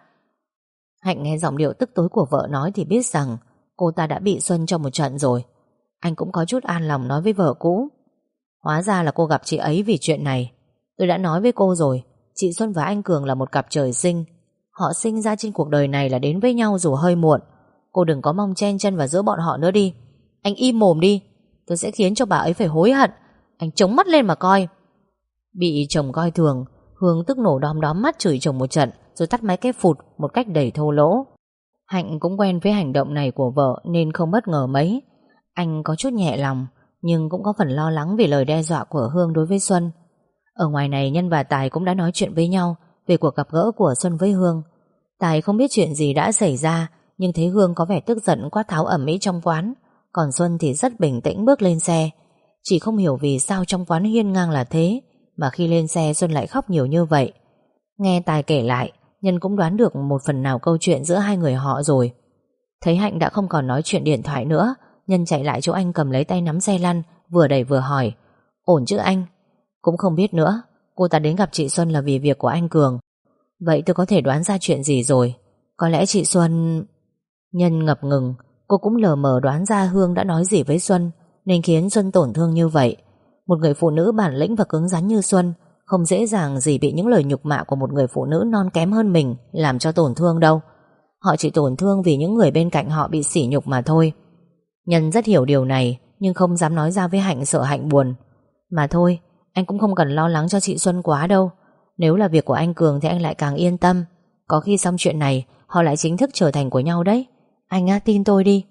Hạnh nghe giọng điệu tức tối của vợ nói thì biết rằng cô ta đã bị Xuân cho một trận rồi. Anh cũng có chút an lòng nói với vợ cũ. Hóa ra là cô gặp chị ấy vì chuyện này. Tôi đã nói với cô rồi, chị Xuân và anh Cường là một cặp trời sinh. Họ sinh ra trên cuộc đời này là đến với nhau dù hơi muộn. Cô đừng có mong chen chân vào giữa bọn họ nữa đi. Anh im mồm đi, tôi sẽ khiến cho bà ấy phải hối hận. Anh chống mắt lên mà coi. Bị chồng coi thường, Hương tức nổ đom đóm mắt chửi chồng một trận, rồi tắt máy cái phụt một cách đầy thô lỗ. Hạnh cũng quen với hành động này của vợ nên không bất ngờ mấy. Anh có chút nhẹ lòng, nhưng cũng có phần lo lắng vì lời đe dọa của Hương đối với Xuân. Ở ngoài này Nhân và Tài cũng đã nói chuyện với nhau về cuộc gặp gỡ của Xuân với Hương. Tài không biết chuyện gì đã xảy ra, nhưng thấy Hương có vẻ tức giận quát tháo ầm ĩ trong quán, còn Xuân thì rất bình tĩnh bước lên xe. Chỉ không hiểu vì sao trong quán hiên ngang là thế, mà khi lên xe Xuân lại khóc nhiều như vậy. Nghe Tài kể lại, Nhân cũng đoán được một phần nào câu chuyện giữa hai người họ rồi. Thấy Hạnh đã không còn nói chuyện điện thoại nữa, Nhân chạy lại chỗ anh cầm lấy tay nắm xe lăn, vừa đẩy vừa hỏi. Ổn chứ anh? Cũng không biết nữa, cô ta đến gặp chị Xuân là vì việc của anh Cường. Vậy tôi có thể đoán ra chuyện gì rồi. Có lẽ chị Xuân... Nhân ngập ngừng, cô cũng lờ mờ đoán ra Hương đã nói gì với Xuân nên khiến Xuân tổn thương như vậy. Một người phụ nữ bản lĩnh và cứng rắn như Xuân không dễ dàng gì bị những lời nhục mạ của một người phụ nữ non kém hơn mình làm cho tổn thương đâu. Họ chỉ tổn thương vì những người bên cạnh họ bị sỉ nhục mà thôi. Nhân rất hiểu điều này nhưng không dám nói ra với Hạnh, sợ Hạnh buồn. Mà thôi, anh cũng không cần lo lắng cho chị Xuân quá đâu. Nếu là việc của anh Cường thì anh lại càng yên tâm. Có khi xong chuyện này họ lại chính thức trở thành của nhau đấy. Anh á, tin tôi đi.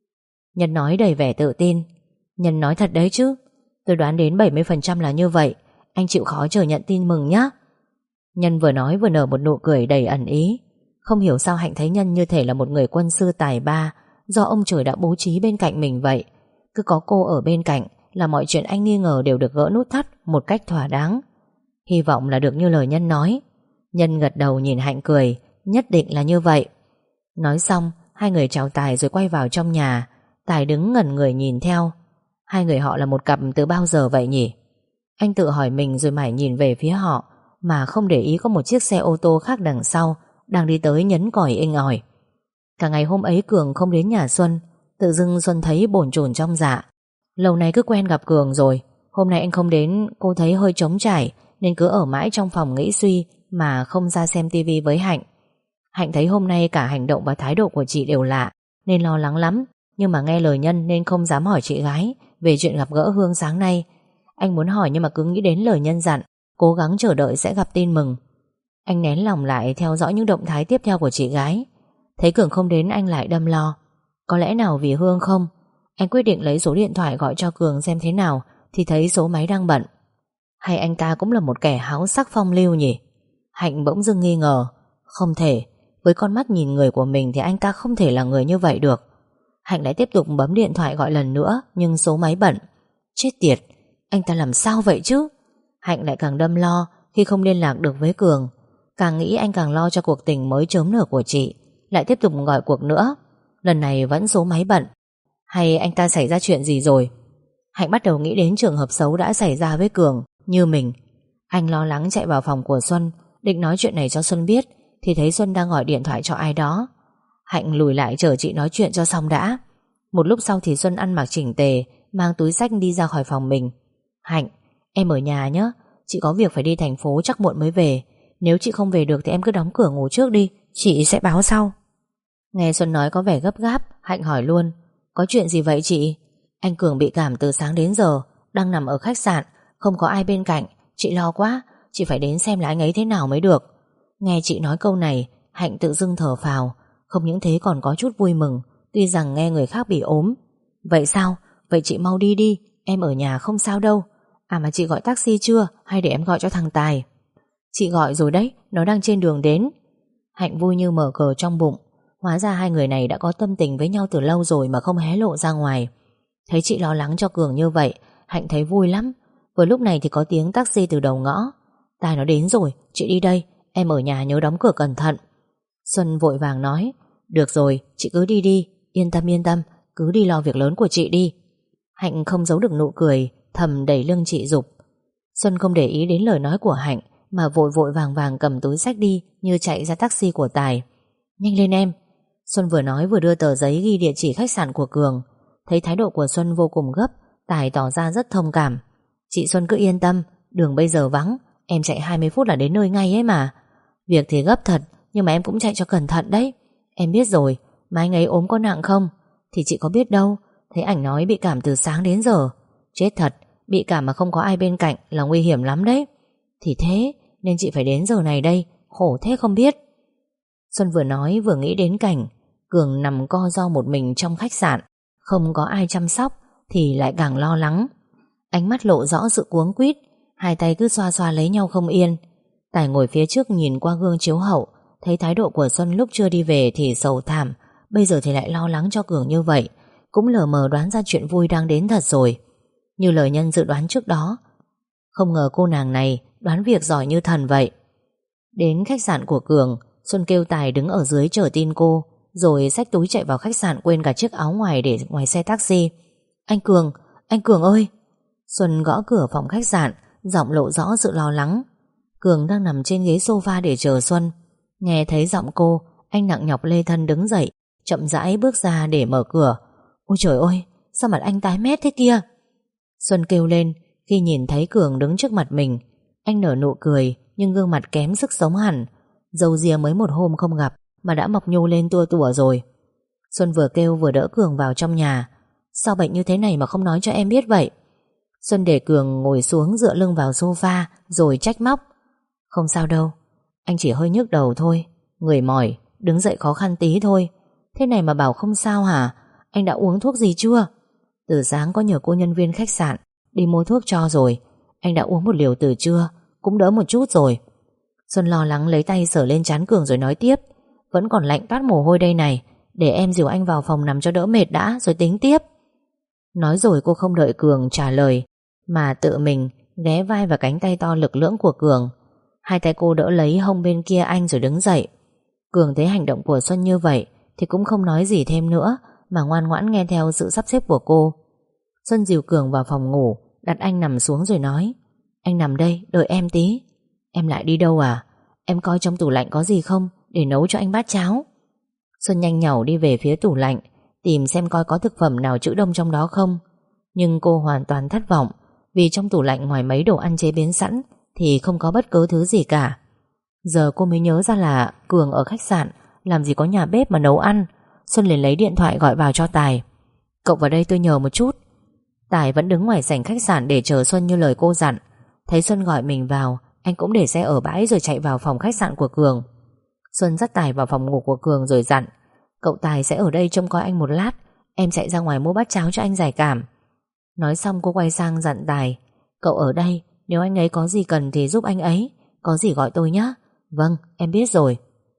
Nhân nói đầy vẻ tự tin. Nhân nói thật đấy chứ. Tôi đoán đến 70% là như vậy. Anh chịu khó chờ nhận tin mừng nhé. Nhân vừa nói vừa nở một nụ cười đầy ẩn ý. Không hiểu sao Hạnh thấy Nhân như thể là một người quân sư tài ba do ông trời đã bố trí bên cạnh mình vậy. Cứ có cô ở bên cạnh là mọi chuyện anh nghi ngờ đều được gỡ nút thắt một cách thỏa đáng. Hy vọng là được như lời Nhân nói. Nhân gật đầu nhìn Hạnh cười. Nhất định là như vậy. Nói xong, hai người chào Tài rồi quay vào trong nhà. Tài đứng ngẩn người nhìn theo. Hai người họ là một cặp từ bao giờ vậy nhỉ? Anh tự hỏi mình rồi mải nhìn về phía họ, mà không để ý có một chiếc xe ô tô khác đằng sau đang đi tới nhấn còi inh ỏi. Cả ngày hôm ấy Cường không đến nhà Xuân. Tự dưng Xuân thấy bồn chồn trong dạ. Lâu nay cứ quen gặp Cường rồi, hôm nay anh không đến, cô thấy hơi trống trải nên cứ ở mãi trong phòng nghĩ suy mà không ra xem tivi với Hạnh. Hạnh thấy hôm nay cả hành động và thái độ của chị đều lạ, nên lo lắng lắm, nhưng mà nghe lời Nhân nên không dám hỏi chị gái về chuyện gặp gỡ Hương sáng nay. Anh muốn hỏi nhưng mà cứ nghĩ đến lời Nhân dặn, cố gắng chờ đợi sẽ gặp tin mừng. Anh nén lòng lại theo dõi những động thái tiếp theo của chị gái. Thấy Cường không đến anh lại đâm lo. Có lẽ nào vì Hương không? Anh quyết định lấy số điện thoại gọi cho Cường xem thế nào, thì thấy số máy đang bận. Hay anh ta cũng là một kẻ háo sắc phong lưu nhỉ? Hạnh bỗng dưng nghi ngờ. Không thể, với con mắt nhìn người của mình thì anh ta không thể là người như vậy được. Hạnh lại tiếp tục bấm điện thoại gọi lần nữa, nhưng số máy bận. Chết tiệt, anh ta làm sao vậy chứ? Hạnh lại càng đâm lo khi không liên lạc được với Cường. Càng nghĩ anh càng lo cho cuộc tình mới chớm nở của chị. Lại tiếp tục gọi cuộc nữa. Lần này vẫn số máy bận. Hay anh ta xảy ra chuyện gì rồi? Hạnh bắt đầu nghĩ đến trường hợp xấu đã xảy ra với Cường, như mình. Anh lo lắng chạy vào phòng của Xuân, định nói chuyện này cho Xuân biết, thì thấy Xuân đang gọi điện thoại cho ai đó. Hạnh lùi lại chờ chị nói chuyện cho xong đã. Một lúc sau thì Xuân ăn mặc chỉnh tề, mang túi xách đi ra khỏi phòng mình. Hạnh, em ở nhà nhé, chị có việc phải đi thành phố chắc muộn mới về. Nếu chị không về được thì em cứ đóng cửa ngủ trước đi, chị sẽ báo sau. Nghe Xuân nói có vẻ gấp gáp, Hạnh hỏi luôn. Có chuyện gì vậy chị? Anh Cường bị cảm từ sáng đến giờ, đang nằm ở khách sạn, không có ai bên cạnh. Chị lo quá, chị phải đến xem là anh ấy thế nào mới được. Nghe chị nói câu này, Hạnh tự dưng thở phào. Không những thế còn có chút vui mừng, tuy rằng nghe người khác bị ốm. Vậy sao? Vậy chị mau đi đi, em ở nhà không sao đâu. À mà chị gọi taxi chưa? Hay để em gọi cho thằng Tài? Chị gọi rồi đấy, nó đang trên đường đến. Hạnh vui như mở cờ trong bụng. Hóa ra hai người này đã có tâm tình với nhau từ lâu rồi mà không hé lộ ra ngoài. Thấy chị lo lắng cho Cường như vậy, Hạnh thấy vui lắm. Vừa lúc này thì có tiếng taxi từ đầu ngõ. Tài nó đến rồi, chị đi đây, em ở nhà nhớ đóng cửa cẩn thận. Xuân vội vàng nói. Được rồi, chị cứ đi đi, yên tâm, cứ đi lo việc lớn của chị đi. Hạnh không giấu được nụ cười, thầm đẩy lưng chị giục. Xuân không để ý đến lời nói của Hạnh, mà vội vội vàng vàng cầm túi xách đi như chạy ra taxi của Tài. Nhanh lên em. Xuân vừa nói vừa đưa tờ giấy ghi địa chỉ khách sạn của Cường. Thấy thái độ của Xuân vô cùng gấp, Tài tỏ ra rất thông cảm. Chị Xuân cứ yên tâm, đường bây giờ vắng, em chạy 20 phút là đến nơi ngay ấy mà. Việc thì gấp thật, nhưng mà em cũng chạy cho cẩn thận đấy. Em biết rồi, mà anh ấy ốm có nặng không? Thì chị có biết đâu, thấy ảnh nói bị cảm từ sáng đến giờ. Chết thật, bị cảm mà không có ai bên cạnh là nguy hiểm lắm đấy. Thì thế, nên chị phải đến giờ này đây, khổ thế không biết. Xuân vừa nói vừa nghĩ đến cảnh Cường nằm co ro một mình trong khách sạn, không có ai chăm sóc, thì lại càng lo lắng. Ánh mắt lộ rõ sự cuống quýt, hai tay cứ xoa xoa lấy nhau không yên. Tài ngồi phía trước nhìn qua gương chiếu hậu, thấy thái độ của Xuân lúc chưa đi về thì sầu thảm, bây giờ thì lại lo lắng cho Cường như vậy. Cũng lờ mờ đoán ra chuyện vui đang đến thật rồi, như lời Nhân dự đoán trước đó. Không ngờ cô nàng này đoán việc giỏi như thần vậy. Đến khách sạn của Cường, Xuân kêu Tài đứng ở dưới chờ tin cô, rồi xách túi chạy vào khách sạn quên cả chiếc áo ngoài để ngoài xe taxi. Anh Cường ơi! Xuân gõ cửa phòng khách sạn, giọng lộ rõ sự lo lắng. Cường đang nằm trên ghế sofa để chờ Xuân. Nghe thấy giọng cô, anh nặng nhọc lê thân đứng dậy, chậm rãi bước ra để mở cửa. Ôi trời ơi, sao mặt anh tái mét thế kia? Xuân kêu lên khi nhìn thấy Cường đứng trước mặt mình. Anh nở nụ cười, nhưng gương mặt kém sức sống hẳn. Râu ria mới một hôm không gặp mà đã mọc nhô lên tua tủa rồi. Xuân vừa kêu vừa đỡ Cường vào trong nhà. Sao bệnh như thế này mà không nói cho em biết vậy? Xuân để Cường ngồi xuống dựa lưng vào sofa rồi trách móc. Không sao đâu, anh chỉ hơi nhức đầu thôi, người mỏi, đứng dậy khó khăn tí thôi. Thế này mà bảo không sao hả? Anh đã uống thuốc gì chưa? Từ sáng có nhờ cô nhân viên khách sạn đi mua thuốc cho rồi. Anh đã uống một liều từ trưa, cũng đỡ một chút rồi. Xuân lo lắng lấy tay sờ lên trán Cường rồi nói tiếp. Vẫn còn lạnh toát mồ hôi đây này, để em dìu anh vào phòng nằm cho đỡ mệt đã rồi tính tiếp. Nói rồi cô không đợi Cường trả lời, mà tự mình ghé vai vào cánh tay to lực lưỡng của Cường. Hai tay cô đỡ lấy hông bên kia anh rồi đứng dậy. Cường thấy hành động của Xuân như vậy thì cũng không nói gì thêm nữa, mà ngoan ngoãn nghe theo sự sắp xếp của cô. Xuân dìu Cường vào phòng ngủ, đặt anh nằm xuống rồi nói. Anh nằm đây, đợi em tí. Em lại đi đâu à? Em coi trong tủ lạnh có gì không, để nấu cho anh bát cháo. Xuân nhanh nhảu đi về phía tủ lạnh, tìm xem coi có thực phẩm nào trữ đông trong đó không. Nhưng cô hoàn toàn thất vọng, vì trong tủ lạnh ngoài mấy đồ ăn chế biến sẵn thì không có bất cứ thứ gì cả. Giờ cô mới nhớ ra là Cường ở khách sạn, làm gì có nhà bếp mà nấu ăn. Xuân liền lấy điện thoại gọi vào cho Tài. Cậu vào đây tôi nhờ một chút. Tài vẫn đứng ngoài sảnh khách sạn để chờ Xuân như lời cô dặn. Thấy Xuân gọi mình vào, anh cũng để xe ở bãi rồi chạy vào phòng khách sạn của Cường. Xuân dắt Tài vào phòng ngủ của Cường rồi dặn: Cậu Tài sẽ ở đây trông coi anh một lát, em chạy ra ngoài mua bát cháo cho anh giải cảm. Nói xong cô quay sang dặn Tài: Cậu ở đây, nếu anh ấy có gì cần thì giúp anh ấy, có gì gọi tôi nhé. Vâng, em biết rồi.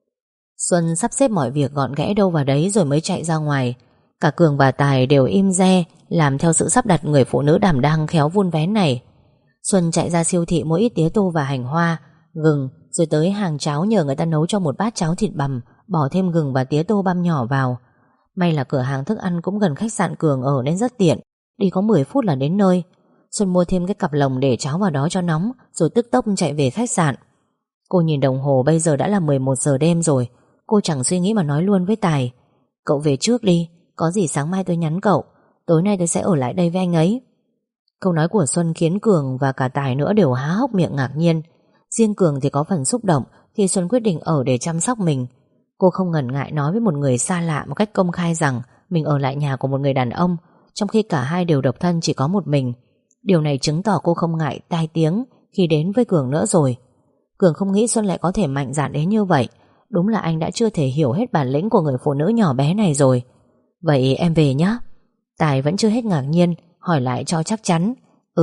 Xuân sắp xếp mọi việc gọn ghẽ đâu vào đấy rồi mới chạy ra ngoài. Cả Cường và Tài đều im re làm theo sự sắp đặt người phụ nữ đảm đang khéo vun vén này. Xuân chạy ra siêu thị mua ít tía tô và hành hoa, gừng, rồi tới hàng cháo nhờ người ta nấu cho một bát cháo thịt bằm, bỏ thêm gừng và tía tô băm nhỏ vào. May là cửa hàng thức ăn cũng gần khách sạn Cường ở nên rất tiện, đi có 10 phút là đến nơi. Xuân mua thêm cái cặp lồng để cháo vào đó cho nóng, rồi tức tốc chạy về khách sạn. Cô nhìn đồng hồ bây giờ đã là 11 giờ đêm rồi. Cô chẳng suy nghĩ mà nói luôn với Tài: Cậu về trước đi, có gì sáng mai tôi nhắn cậu, tối nay tôi sẽ ở lại đây với anh ấy. Câu nói của Xuân khiến Cường và cả Tài nữa đều há hốc miệng ngạc nhiên. Riêng Cường thì có phần xúc động khi Xuân quyết định ở để chăm sóc mình. Cô không ngần ngại nói với một người xa lạ một cách công khai rằng mình ở lại nhà của một người đàn ông, trong khi cả hai đều độc thân chỉ có một mình. Điều này chứng tỏ cô không ngại tai tiếng khi đến với Cường nữa rồi. Cường không nghĩ Xuân lại có thể mạnh dạn đến như vậy. Đúng là anh đã chưa thể hiểu hết bản lĩnh của người phụ nữ nhỏ bé này rồi. Vậy em về nhé. Tài vẫn chưa hết ngạc nhiên, hỏi lại cho chắc chắn: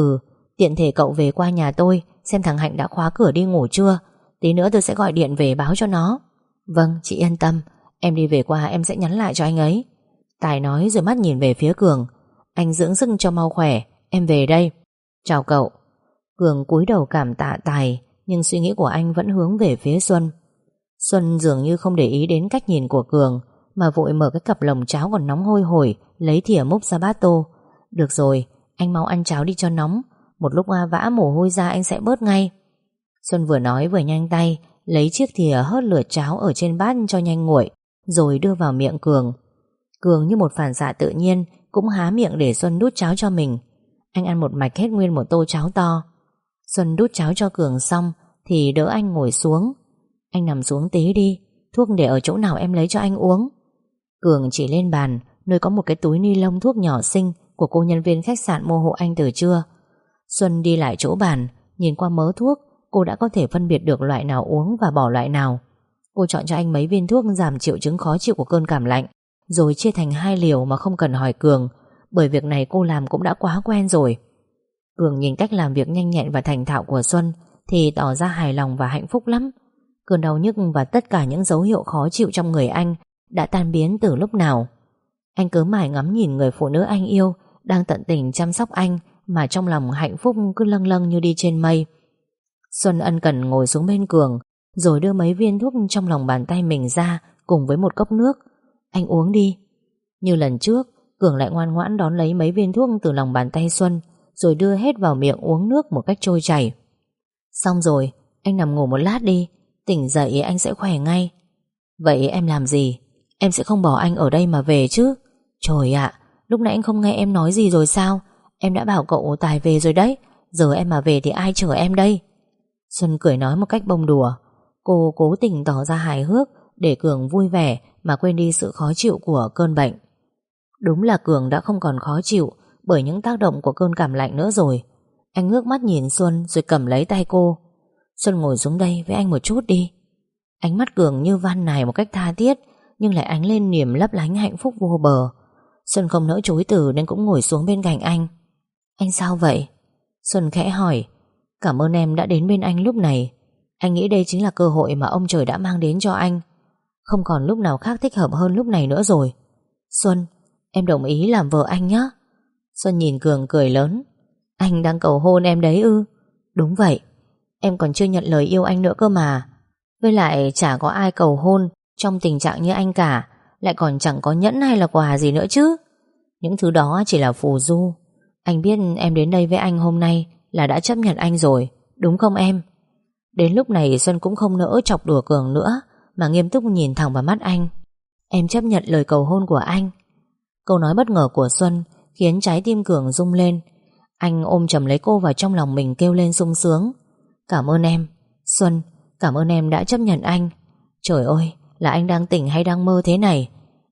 Tiện thể cậu về qua nhà tôi xem thằng Hạnh đã khóa cửa đi ngủ chưa. Tí nữa tôi sẽ gọi điện về báo cho nó. Vâng, chị yên tâm, em đi về qua em sẽ nhắn lại cho anh ấy. Tài nói rồi mắt nhìn về phía Cường: Anh dưỡng sức cho mau khỏe, em về đây. Chào cậu. Cường cúi đầu cảm tạ Tài, nhưng suy nghĩ của anh vẫn hướng về phía Xuân. Xuân dường như không để ý đến cách nhìn của Cường, mà vội mở cái cặp lồng cháo còn nóng hôi hổi, lấy thìa múc ra bát tô. Được rồi, anh mau ăn cháo đi cho nóng, một lúc vã mồ hôi ra anh sẽ bớt ngay. Xuân vừa nói vừa nhanh tay lấy chiếc thìa hớt lửa cháo ở trên bát cho nhanh nguội, rồi đưa vào miệng Cường. Cường như một phản xạ tự nhiên cũng há miệng để Xuân đút cháo cho mình. Anh ăn một mạch hết nguyên một tô cháo to. Xuân đút cháo cho Cường xong thì đỡ anh ngồi xuống. Anh nằm xuống tí đi, thuốc để ở chỗ nào em lấy cho anh uống. Cường chỉ lên bàn nơi có một cái túi ni lông thuốc nhỏ xinh của cô nhân viên khách sạn mua hộ anh từ trưa. Xuân đi lại chỗ bàn, nhìn qua mớ thuốc, cô đã có thể phân biệt được loại nào uống và bỏ loại nào. Cô chọn cho anh mấy viên thuốc giảm triệu chứng khó chịu của cơn cảm lạnh, rồi chia thành 2 liều mà không cần hỏi Cường, bởi việc này cô làm cũng đã quá quen rồi. Cường nhìn cách làm việc nhanh nhẹn và thành thạo của Xuân thì tỏ ra hài lòng và hạnh phúc lắm. Cơn đau nhức và tất cả những dấu hiệu khó chịu trong người anh đã tan biến từ lúc nào. Anh cứ mải ngắm nhìn người phụ nữ anh yêu đang tận tình chăm sóc anh, mà trong lòng hạnh phúc cứ lâng lâng như đi trên mây. Xuân ân cần ngồi xuống bên Cường, rồi đưa mấy viên thuốc trong lòng bàn tay mình ra cùng với một cốc nước. Anh uống đi. Như lần trước, Cường lại ngoan ngoãn đón lấy mấy viên thuốc từ lòng bàn tay Xuân, rồi đưa hết vào miệng uống nước một cách trôi chảy. Xong rồi, anh nằm ngủ một lát đi, tỉnh dậy anh sẽ khỏe ngay. Vậy em làm gì? Em sẽ không bỏ anh ở đây mà về chứ? Trời ạ, lúc nãy anh không nghe em nói gì rồi sao? Em đã bảo cậu Tài về rồi đấy, giờ em mà về thì ai chở em đây? Xuân cười nói một cách bông đùa. Cô cố tình tỏ ra hài hước để Cường vui vẻ mà quên đi sự khó chịu của cơn bệnh. Đúng là Cường đã không còn khó chịu bởi những tác động của cơn cảm lạnh nữa rồi. Anh ngước mắt nhìn Xuân rồi cầm lấy tay cô. Xuân ngồi xuống đây với anh một chút đi. Ánh mắt Cường như van nài một cách tha thiết, nhưng lại ánh lên niềm lấp lánh hạnh phúc vô bờ. Xuân không nỡ chối từ nên cũng ngồi xuống bên cạnh anh. Anh sao vậy? Xuân khẽ hỏi. Cảm ơn em đã đến bên anh lúc này. Anh nghĩ đây chính là cơ hội mà ông trời đã mang đến cho anh. Không còn lúc nào khác thích hợp hơn lúc này nữa rồi. Xuân, em đồng ý làm vợ anh nhé. Xuân nhìn Cường cười lớn. Anh đang cầu hôn em đấy ư? Đúng vậy. Em còn chưa nhận lời yêu anh nữa cơ mà. Với lại chả có ai cầu hôn trong tình trạng như anh cả, lại còn chẳng có nhẫn hay là quà gì nữa chứ. Những thứ đó chỉ là phù du. Anh biết em đến đây với anh hôm nay là đã chấp nhận anh rồi, đúng không em? Đến lúc này Xuân cũng không nỡ chọc đùa Cường nữa, mà nghiêm túc nhìn thẳng vào mắt anh. Em chấp nhận lời cầu hôn của anh. Câu nói bất ngờ của Xuân khiến trái tim Cường rung lên. Anh ôm chầm lấy cô vào trong lòng mình, kêu lên sung sướng. Cảm ơn em, Xuân, cảm ơn em đã chấp nhận anh. Trời ơi, là anh đang tỉnh hay đang mơ thế này?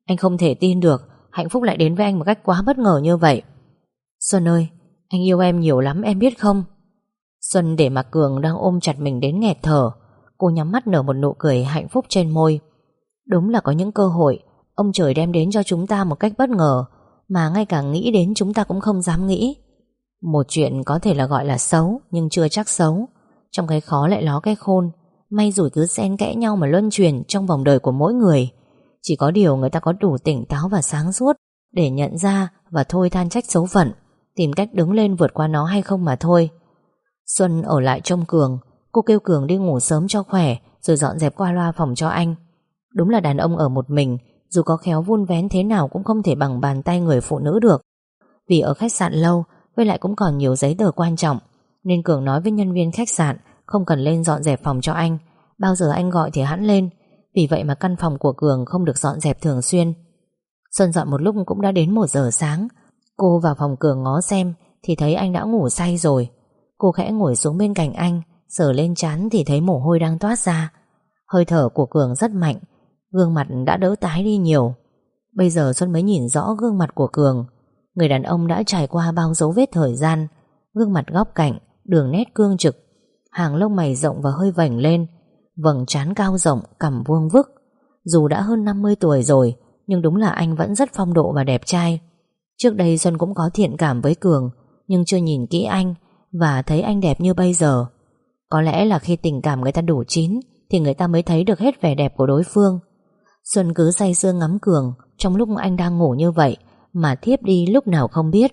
Anh không thể tin được hạnh phúc lại đến với anh một cách quá bất ngờ như vậy. Xuân ơi, anh yêu em nhiều lắm em biết không? Xuân để mặc Cường đang ôm chặt mình đến nghẹt thở. Cô nhắm mắt nở một nụ cười hạnh phúc trên môi. Đúng là có những cơ hội ông trời đem đến cho chúng ta một cách bất ngờ mà ngay cả nghĩ đến chúng ta cũng không dám nghĩ. Một chuyện có thể là gọi là xấu nhưng chưa chắc xấu. Trong cái khó lại ló cái khôn. May rủi cứ xen kẽ nhau mà luân chuyển trong vòng đời của mỗi người. Chỉ có điều người ta có đủ tỉnh táo và sáng suốt để nhận ra và thôi than trách số phận, tìm cách đứng lên vượt qua nó hay không mà thôi. Xuân ở lại trông Cường. Cô kêu Cường đi ngủ sớm cho khỏe rồi dọn dẹp qua loa phòng cho anh. Đúng là đàn ông ở một mình, dù có khéo vun vén thế nào cũng không thể bằng bàn tay người phụ nữ được. Vì ở khách sạn lâu, với lại cũng còn nhiều giấy tờ quan trọng, nên Cường nói với nhân viên khách sạn không cần lên dọn dẹp phòng cho anh. Bao giờ anh gọi thì hẵng lên. Vì vậy mà căn phòng của Cường không được dọn dẹp thường xuyên. Xuân dọn một lúc cũng đã đến 1 giờ sáng. Cô vào phòng Cường ngó xem thì thấy anh đã ngủ say rồi. Cô khẽ ngồi xuống bên cạnh anh, sờ lên trán thì thấy mồ hôi đang toát ra. Hơi thở của Cường rất mạnh, gương mặt đã đỡ tái đi nhiều. Bây giờ Xuân mới nhìn rõ gương mặt của Cường. Người đàn ông đã trải qua bao dấu vết thời gian. Gương mặt góc cạnh, đường nét cương trực, hàng lông mày rộng và hơi vảnh lên, vầng trán cao rộng, cằm vuông vức. Dù đã hơn 50 tuổi rồi, nhưng đúng là anh vẫn rất phong độ và đẹp trai. Trước đây Xuân cũng có thiện cảm với Cường, nhưng chưa nhìn kỹ anh và thấy anh đẹp như bây giờ. Có lẽ là khi tình cảm người ta đủ chín thì người ta mới thấy được hết vẻ đẹp của đối phương. Xuân cứ say sưa ngắm Cường trong lúc anh đang ngủ như vậy mà thiếp đi lúc nào không biết.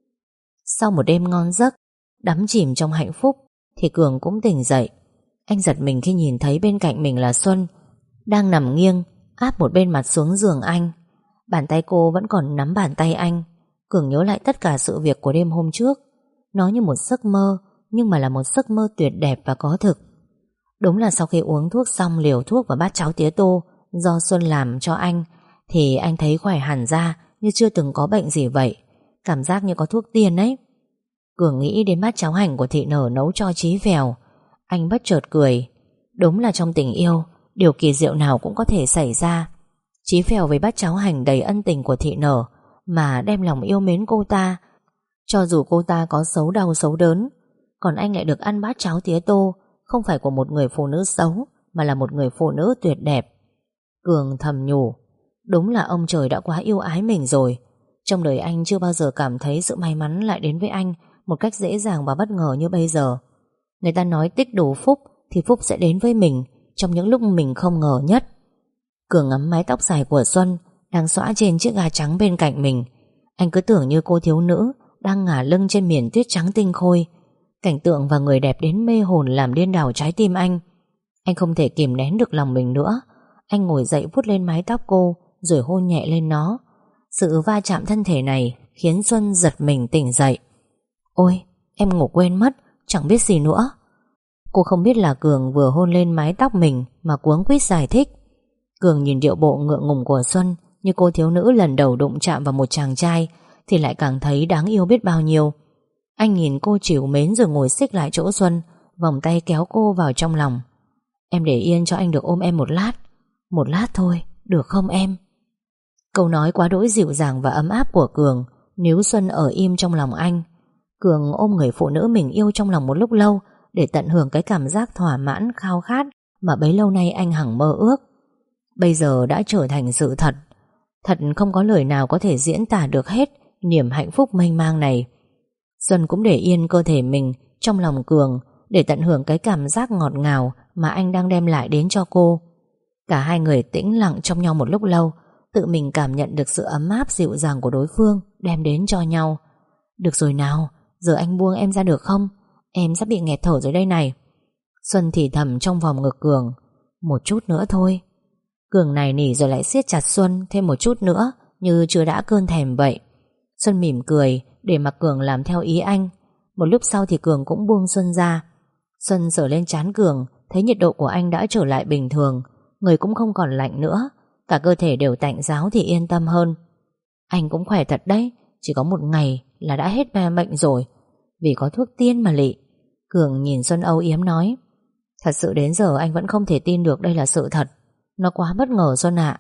Sau một đêm ngon giấc, đắm chìm trong hạnh phúc, thì Cường cũng tỉnh dậy. Anh giật mình khi nhìn thấy bên cạnh mình là Xuân, đang nằm nghiêng, áp một bên mặt xuống giường anh. Bàn tay cô vẫn còn nắm bàn tay anh. Cường nhớ lại tất cả sự việc của đêm hôm trước. Nó như một giấc mơ, nhưng mà là một giấc mơ tuyệt đẹp và có thực. Đúng là sau khi uống thuốc xong liều thuốc và bát cháo tía tô do Xuân làm cho anh, thì anh thấy khỏe hẳn ra như chưa từng có bệnh gì vậy. Cảm giác như có thuốc tiên ấy. Cường nghĩ đến bát cháo hành của thị nở nấu cho Chí Phèo. Anh bất chợt cười. Đúng là trong tình yêu, điều kỳ diệu nào cũng có thể xảy ra. Chí Phèo với bát cháo hành đầy ân tình của thị nở mà đem lòng yêu mến cô ta, cho dù cô ta có xấu đau xấu đớn. Còn anh lại được ăn bát cháo tía tô, không phải của một người phụ nữ xấu, mà là một người phụ nữ tuyệt đẹp. Cường thầm nhủ, đúng là ông trời đã quá yêu ái mình rồi. Trong đời anh chưa bao giờ cảm thấy sự may mắn lại đến với anh một cách dễ dàng và bất ngờ như bây giờ. Người ta nói tích đủ phúc thì phúc sẽ đến với mình trong những lúc mình không ngờ nhất. Cường ngắm mái tóc dài của Xuân đang xõa trên chiếc ga trắng bên cạnh mình. Anh cứ tưởng như cô thiếu nữ đang ngả lưng trên miền tuyết trắng tinh khôi. Cảnh tượng và người đẹp đến mê hồn làm điên đảo trái tim anh. Anh không thể kìm nén được lòng mình nữa. Anh ngồi dậy vuốt lên mái tóc cô rồi hôn nhẹ lên nó. Sự va chạm thân thể này khiến Xuân giật mình tỉnh dậy. Ôi, em ngủ quên mất, chẳng biết gì nữa. Cô không biết là Cường vừa hôn lên mái tóc mình mà cuống quýt giải thích. Cường nhìn điệu bộ ngượng ngùng của Xuân như cô thiếu nữ lần đầu đụng chạm vào một chàng trai thì lại càng thấy đáng yêu biết bao nhiêu. Anh nhìn cô trìu mến rồi ngồi xích lại chỗ Xuân, vòng tay kéo cô vào trong lòng. Em để yên cho anh được ôm em một lát. Một lát thôi, được không em? Câu nói quá đỗi dịu dàng và ấm áp của Cường níu Xuân ở im trong lòng anh. Cường ôm người phụ nữ mình yêu trong lòng một lúc lâu để tận hưởng cái cảm giác thỏa mãn khao khát mà bấy lâu nay anh hằng mơ ước. Bây giờ đã trở thành sự thật. Thật không có lời nào có thể diễn tả được hết niềm hạnh phúc mênh mang này. Xuân cũng để yên cơ thể mình trong lòng Cường để tận hưởng cái cảm giác ngọt ngào mà anh đang đem lại đến cho cô. Cả hai người tĩnh lặng trong nhau một lúc lâu, tự mình cảm nhận được sự ấm áp dịu dàng của đối phương đem đến cho nhau. Được rồi nào, giờ anh buông em ra được không? Em sắp bị nghẹt thở rồi đây này. Xuân thì thầm trong vòng ngực Cường. Một chút nữa thôi. Cường này nỉ rồi lại siết chặt Xuân thêm một chút nữa, như chưa đã cơn thèm vậy. Xuân mỉm cười để mặc Cường làm theo ý anh. Một lúc sau thì Cường cũng buông Xuân ra. Xuân sờ lên trán Cường, thấy nhiệt độ của anh đã trở lại bình thường, người cũng không còn lạnh nữa, cả cơ thể đều tạnh ráo thì yên tâm hơn. Anh cũng khỏe thật đấy, chỉ có một ngày là đã hết bệnh rồi, vì có thuốc tiên mà lị. Cường nhìn Xuân âu yếm nói. Thật sự đến giờ anh vẫn không thể tin được đây là sự thật. Nó quá bất ngờ Xuân ạ.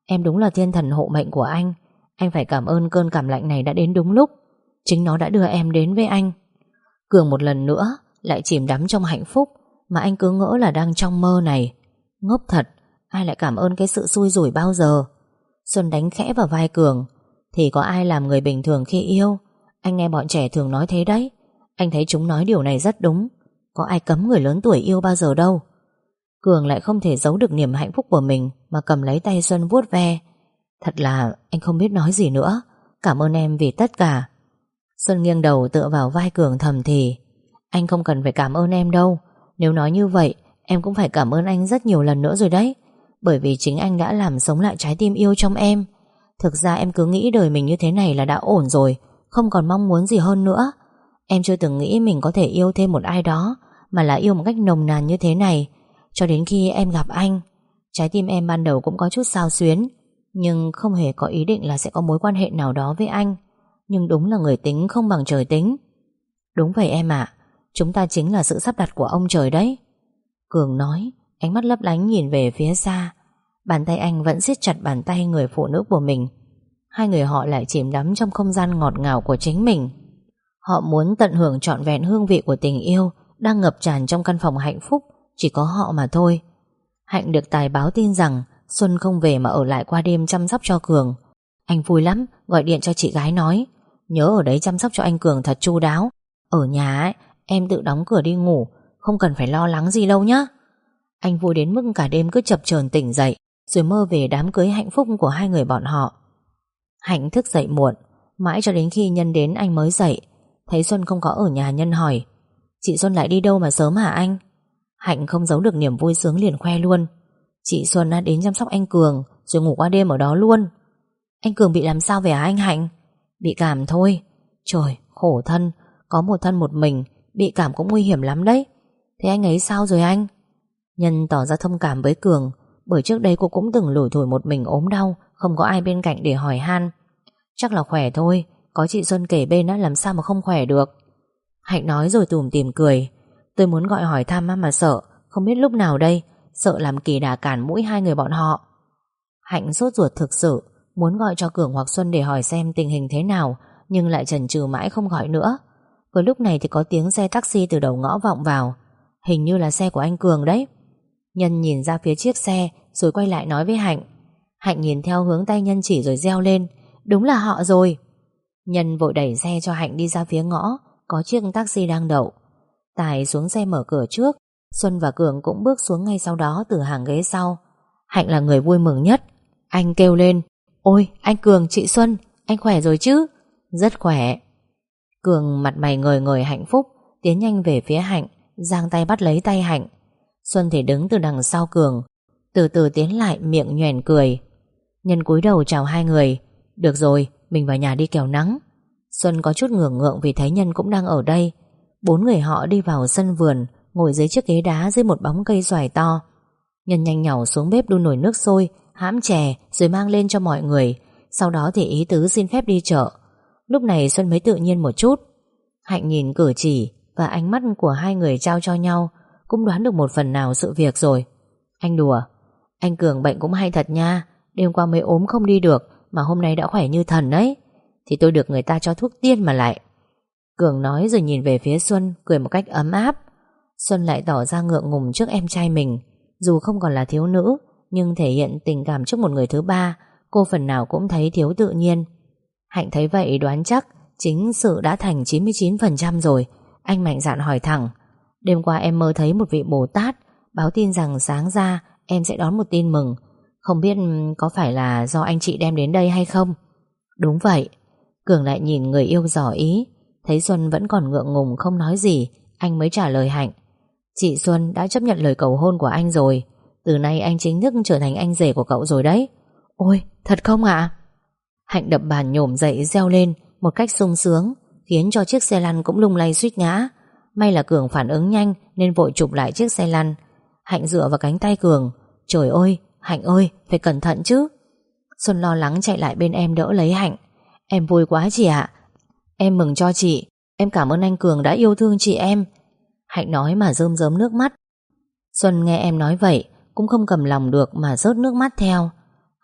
Em đúng là thiên thần hộ mệnh của anh. Anh phải cảm ơn cơn cảm lạnh này đã đến đúng lúc. Chính nó đã đưa em đến với anh. Cường một lần nữa lại chìm đắm trong hạnh phúc mà anh cứ ngỡ là đang trong mơ này. Ngốc thật, ai lại cảm ơn cái sự xui rủi bao giờ. Xuân đánh khẽ vào vai Cường. Thì có ai làm người bình thường khi yêu. Anh nghe bọn trẻ thường nói thế đấy. Anh thấy chúng nói điều này rất đúng. Có ai cấm người lớn tuổi yêu bao giờ đâu. Cường lại không thể giấu được niềm hạnh phúc của mình mà cầm lấy tay Xuân vuốt ve. Thật là anh không biết nói gì nữa. Cảm ơn em vì tất cả. Xuân nghiêng đầu tựa vào vai Cường thầm thì: anh không cần phải cảm ơn em đâu. Nếu nói như vậy em cũng phải cảm ơn anh rất nhiều lần nữa rồi đấy. Bởi vì chính anh đã làm sống lại trái tim yêu trong em. Thực ra em cứ nghĩ đời mình như thế này là đã ổn rồi, không còn mong muốn gì hơn nữa. Em chưa từng nghĩ mình có thể yêu thêm một ai đó, mà là yêu một cách nồng nàn như thế này. Cho đến khi em gặp anh, trái tim em ban đầu cũng có chút xao xuyến, nhưng không hề có ý định là sẽ có mối quan hệ nào đó với anh. Nhưng đúng là người tính không bằng trời tính. Đúng vậy em ạ. Chúng ta chính là sự sắp đặt của ông trời đấy. Cường nói, ánh mắt lấp lánh nhìn về phía xa. Bàn tay anh vẫn siết chặt bàn tay người phụ nữ của mình. Hai người họ lại chìm đắm trong không gian ngọt ngào của chính mình. Họ muốn tận hưởng trọn vẹn hương vị của tình yêu đang ngập tràn trong căn phòng hạnh phúc. Chỉ có họ mà thôi. Hạnh được tài báo tin rằng Xuân không về mà ở lại qua đêm chăm sóc cho Cường. Anh vui lắm, gọi điện cho chị gái nói: nhớ ở đấy chăm sóc cho anh Cường thật chu đáo. Ở nhà ấy, em tự đóng cửa đi ngủ, không cần phải lo lắng gì đâu nhá. Anh vui đến mức cả đêm cứ chập chờn tỉnh dậy, rồi mơ về đám cưới hạnh phúc của hai người bọn họ. Hạnh thức dậy muộn, mãi cho đến khi Nhân đến anh mới dậy. Thấy Xuân không có ở nhà, Nhân hỏi: chị Xuân lại đi đâu mà sớm hả anh? Hạnh không giấu được niềm vui sướng liền khoe luôn: chị Xuân đã đến chăm sóc anh Cường, rồi ngủ qua đêm ở đó luôn. Anh Cường bị làm sao về hả anh Hạnh? Bị cảm thôi. Trời, khổ thân, có một thân một mình, bị cảm cũng nguy hiểm lắm đấy. Thế anh ấy sao rồi anh? Nhân tỏ ra thông cảm với Cường, bởi trước đây cô cũng từng lủi thủi một mình ốm đau, không có ai bên cạnh để hỏi han. Chắc là khỏe thôi, có chị Xuân kể bên á, làm sao mà không khỏe được. Hạnh nói rồi tủm tỉm cười: tôi muốn gọi hỏi thăm mà sợ, không biết lúc nào đây, sợ làm kỳ đà cản mũi hai người bọn họ. Hạnh sốt ruột thực sự, muốn gọi cho Cường hoặc Xuân để hỏi xem tình hình thế nào, nhưng lại chần chừ mãi không gọi nữa. Vừa lúc này thì có tiếng xe taxi từ đầu ngõ vọng vào. Hình như là xe của anh Cường đấy. Nhân nhìn ra phía chiếc xe rồi quay lại nói với Hạnh. Hạnh nhìn theo hướng tay Nhân chỉ rồi reo lên: đúng là họ rồi. Nhân vội đẩy xe cho Hạnh đi ra phía ngõ, có chiếc taxi đang đậu. Tài xuống xe mở cửa trước. Xuân và Cường cũng bước xuống ngay sau đó từ hàng ghế sau. Hạnh là người vui mừng nhất. Anh kêu lên: ôi anh Cường, chị Xuân, anh khỏe rồi chứ? Rất khỏe. Cường mặt mày ngời ngời hạnh phúc, tiến nhanh về phía Hạnh, giang tay bắt lấy tay Hạnh. Xuân thì đứng từ đằng sau Cường, từ từ tiến lại, miệng nhoẻn cười. Nhân cúi đầu chào hai người. Được rồi, mình vào nhà đi kẻo nắng. Xuân có chút ngượng ngượng vì thấy Nhân cũng đang ở đây. Bốn người họ đi vào sân vườn, ngồi dưới chiếc ghế đá dưới một bóng cây xoài to. Nhân nhanh nhảu xuống bếp đun nồi nước sôi, hãm chè rồi mang lên cho mọi người. Sau đó thì ý tứ xin phép đi chợ. Lúc này Xuân mới tự nhiên một chút. Hạnh nhìn cử chỉ và ánh mắt của hai người trao cho nhau, cũng đoán được một phần nào sự việc rồi. Anh đùa, anh Cường bệnh cũng hay thật nha. Đêm qua mới ốm không đi được, mà hôm nay đã khỏe như thần đấy. Thì tôi được người ta cho thuốc tiên mà lại. Cường nói rồi nhìn về phía Xuân, cười một cách ấm áp. Xuân lại tỏ ra ngượng ngùng trước em trai mình. Dù không còn là thiếu nữ, nhưng thể hiện tình cảm trước một người thứ ba, cô phần nào cũng thấy thiếu tự nhiên. Hạnh thấy vậy đoán chắc chính sự đã thành 99% rồi. Anh mạnh dạn hỏi thẳng: đêm qua em mơ thấy một vị Bồ Tát báo tin rằng sáng ra em sẽ đón một tin mừng. Không biết có phải là do anh chị đem đến đây hay không? Đúng vậy. Cường lại nhìn người yêu dò ý. Thấy Xuân vẫn còn ngượng ngùng không nói gì, anh mới trả lời Hạnh: chị Xuân đã chấp nhận lời cầu hôn của anh rồi. Từ nay anh chính thức trở thành anh rể của cậu rồi đấy. Ôi, thật không ạ? Hạnh đập bàn nhổm dậy reo lên một cách sung sướng, khiến cho chiếc xe lăn cũng lung lay suýt ngã. May là Cường phản ứng nhanh nên vội chụp lại chiếc xe lăn. Hạnh dựa vào cánh tay Cường. Trời ơi, Hạnh ơi, phải cẩn thận chứ. Xuân lo lắng chạy lại bên em đỡ lấy Hạnh. Em vui quá chị ạ. Em mừng cho chị. Em cảm ơn anh Cường đã yêu thương chị em. Hạnh nói mà rơm rớm nước mắt. Xuân nghe em nói vậy cũng không cầm lòng được mà rớt nước mắt theo. Hạnh,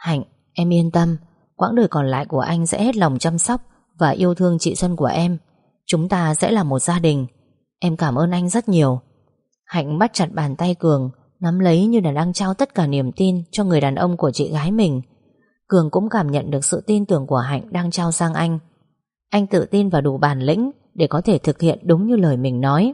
Em yên tâm, quãng đời còn lại của anh sẽ hết lòng chăm sóc và yêu thương chị Xuân của em. Chúng ta sẽ là một gia đình. Em cảm ơn anh rất nhiều. Hạnh bắt chặt bàn tay Cường, nắm lấy như là đang trao tất cả niềm tin cho người đàn ông của chị gái mình. Cường cũng cảm nhận được sự tin tưởng của Hạnh đang trao sang anh. Anh tự tin và đủ bản lĩnh để có thể thực hiện đúng như lời mình nói.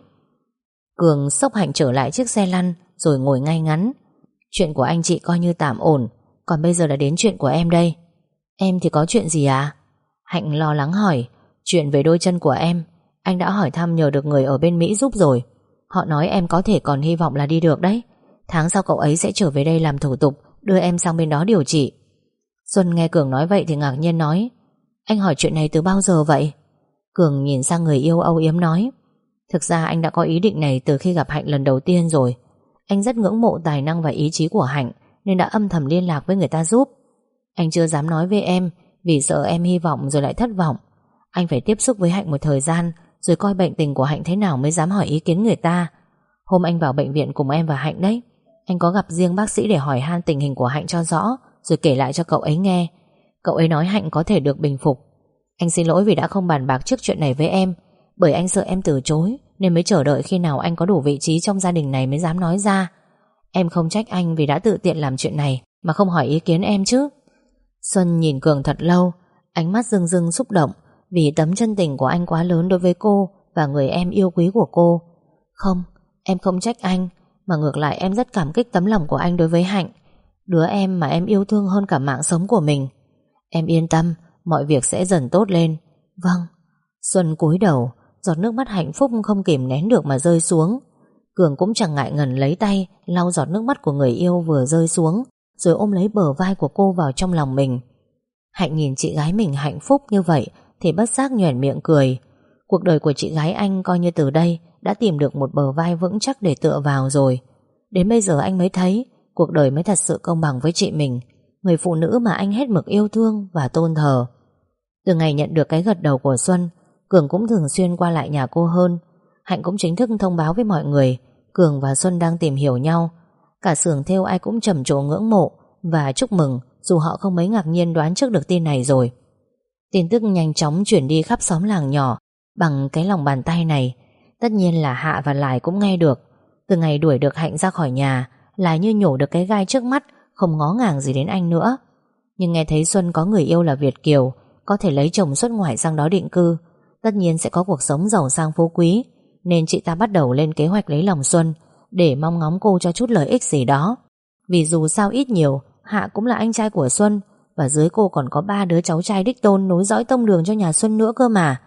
Cường xốc Hạnh trở lại chiếc xe lăn rồi ngồi ngay ngắn. Chuyện của anh chị coi như tạm ổn, còn bây giờ là đến chuyện của em đây. Em thì có chuyện gì à? Hạnh lo lắng hỏi. Chuyện về đôi chân của em, anh đã hỏi thăm nhờ được người ở bên Mỹ giúp rồi. Họ nói em có thể còn hy vọng là đi được đấy. Tháng sau cậu ấy sẽ trở về đây làm thủ tục đưa em sang bên đó điều trị. Xuân nghe Cường nói vậy thì ngạc nhiên nói, anh hỏi chuyện này từ bao giờ vậy? Cường nhìn sang người yêu âu yếm nói, thực ra anh đã có ý định này từ khi gặp Hạnh lần đầu tiên rồi. Anh rất ngưỡng mộ tài năng và ý chí của Hạnh nên đã âm thầm liên lạc với người ta giúp. Anh chưa dám nói với em vì sợ em hy vọng rồi lại thất vọng. Anh phải tiếp xúc với Hạnh một thời gian rồi coi bệnh tình của Hạnh thế nào mới dám hỏi ý kiến người ta. Hôm anh vào bệnh viện cùng em và Hạnh đấy, anh có gặp riêng bác sĩ để hỏi han tình hình của Hạnh cho rõ, rồi kể lại cho cậu ấy nghe. Cậu ấy nói Hạnh có thể được bình phục. Anh xin lỗi vì đã không bàn bạc trước chuyện này với em, bởi anh sợ em từ chối nên mới chờ đợi khi nào anh có đủ vị trí trong gia đình này mới dám nói ra. Em không trách anh vì đã tự tiện làm chuyện này mà không hỏi ý kiến em chứ. Xuân nhìn Cường thật lâu, ánh mắt rưng rưng xúc động vì tấm chân tình của anh quá lớn đối với cô và người em yêu quý của cô. Không, em không trách anh, mà ngược lại em rất cảm kích tấm lòng của anh đối với Hạnh, đứa em mà em yêu thương hơn cả mạng sống của mình. Em yên tâm, mọi việc sẽ dần tốt lên. Vâng. Xuân cúi đầu, giọt nước mắt hạnh phúc không kìm nén được mà rơi xuống. Cường cũng chẳng ngại ngần lấy tay lau giọt nước mắt của người yêu vừa rơi xuống, rồi ôm lấy bờ vai của cô vào trong lòng mình. Hạnh nhìn chị gái mình hạnh phúc như vậy thì bất giác nhoẻn miệng cười. Cuộc đời của chị gái anh coi như từ đây đã tìm được một bờ vai vững chắc để tựa vào rồi. Đến bây giờ anh mới thấy cuộc đời mới thật sự công bằng với chị mình, người phụ nữ mà anh hết mực yêu thương và tôn thờ. Từ ngày nhận được cái gật đầu của Xuân, Cường cũng thường xuyên qua lại nhà cô hơn. Hạnh cũng chính thức thông báo với mọi người Cường và Xuân đang tìm hiểu nhau. Cả xưởng thêu ai cũng trầm trồ ngưỡng mộ và chúc mừng, dù họ không mấy ngạc nhiên đoán trước được tin này rồi. Tin tức nhanh chóng chuyển đi khắp xóm làng nhỏ bằng cái lòng bàn tay này. Tất nhiên là Hạ và Lài cũng nghe được. Từ ngày đuổi được Hạnh ra khỏi nhà, Lài như nhổ được cái gai trước mắt, không ngó ngàng gì đến anh nữa. Nhưng nghe thấy Xuân có người yêu là Việt kiều, có thể lấy chồng xuất ngoại sang đó định cư, tất nhiên sẽ có cuộc sống giàu sang phú quý, nên chị ta bắt đầu lên kế hoạch lấy lòng Xuân để mong ngóng cô cho chút lợi ích gì đó. Vì dù sao ít nhiều Hạ cũng là anh trai của Xuân, và dưới cô còn có 3 đứa cháu trai đích tôn nối dõi tông đường cho nhà Xuân nữa cơ mà.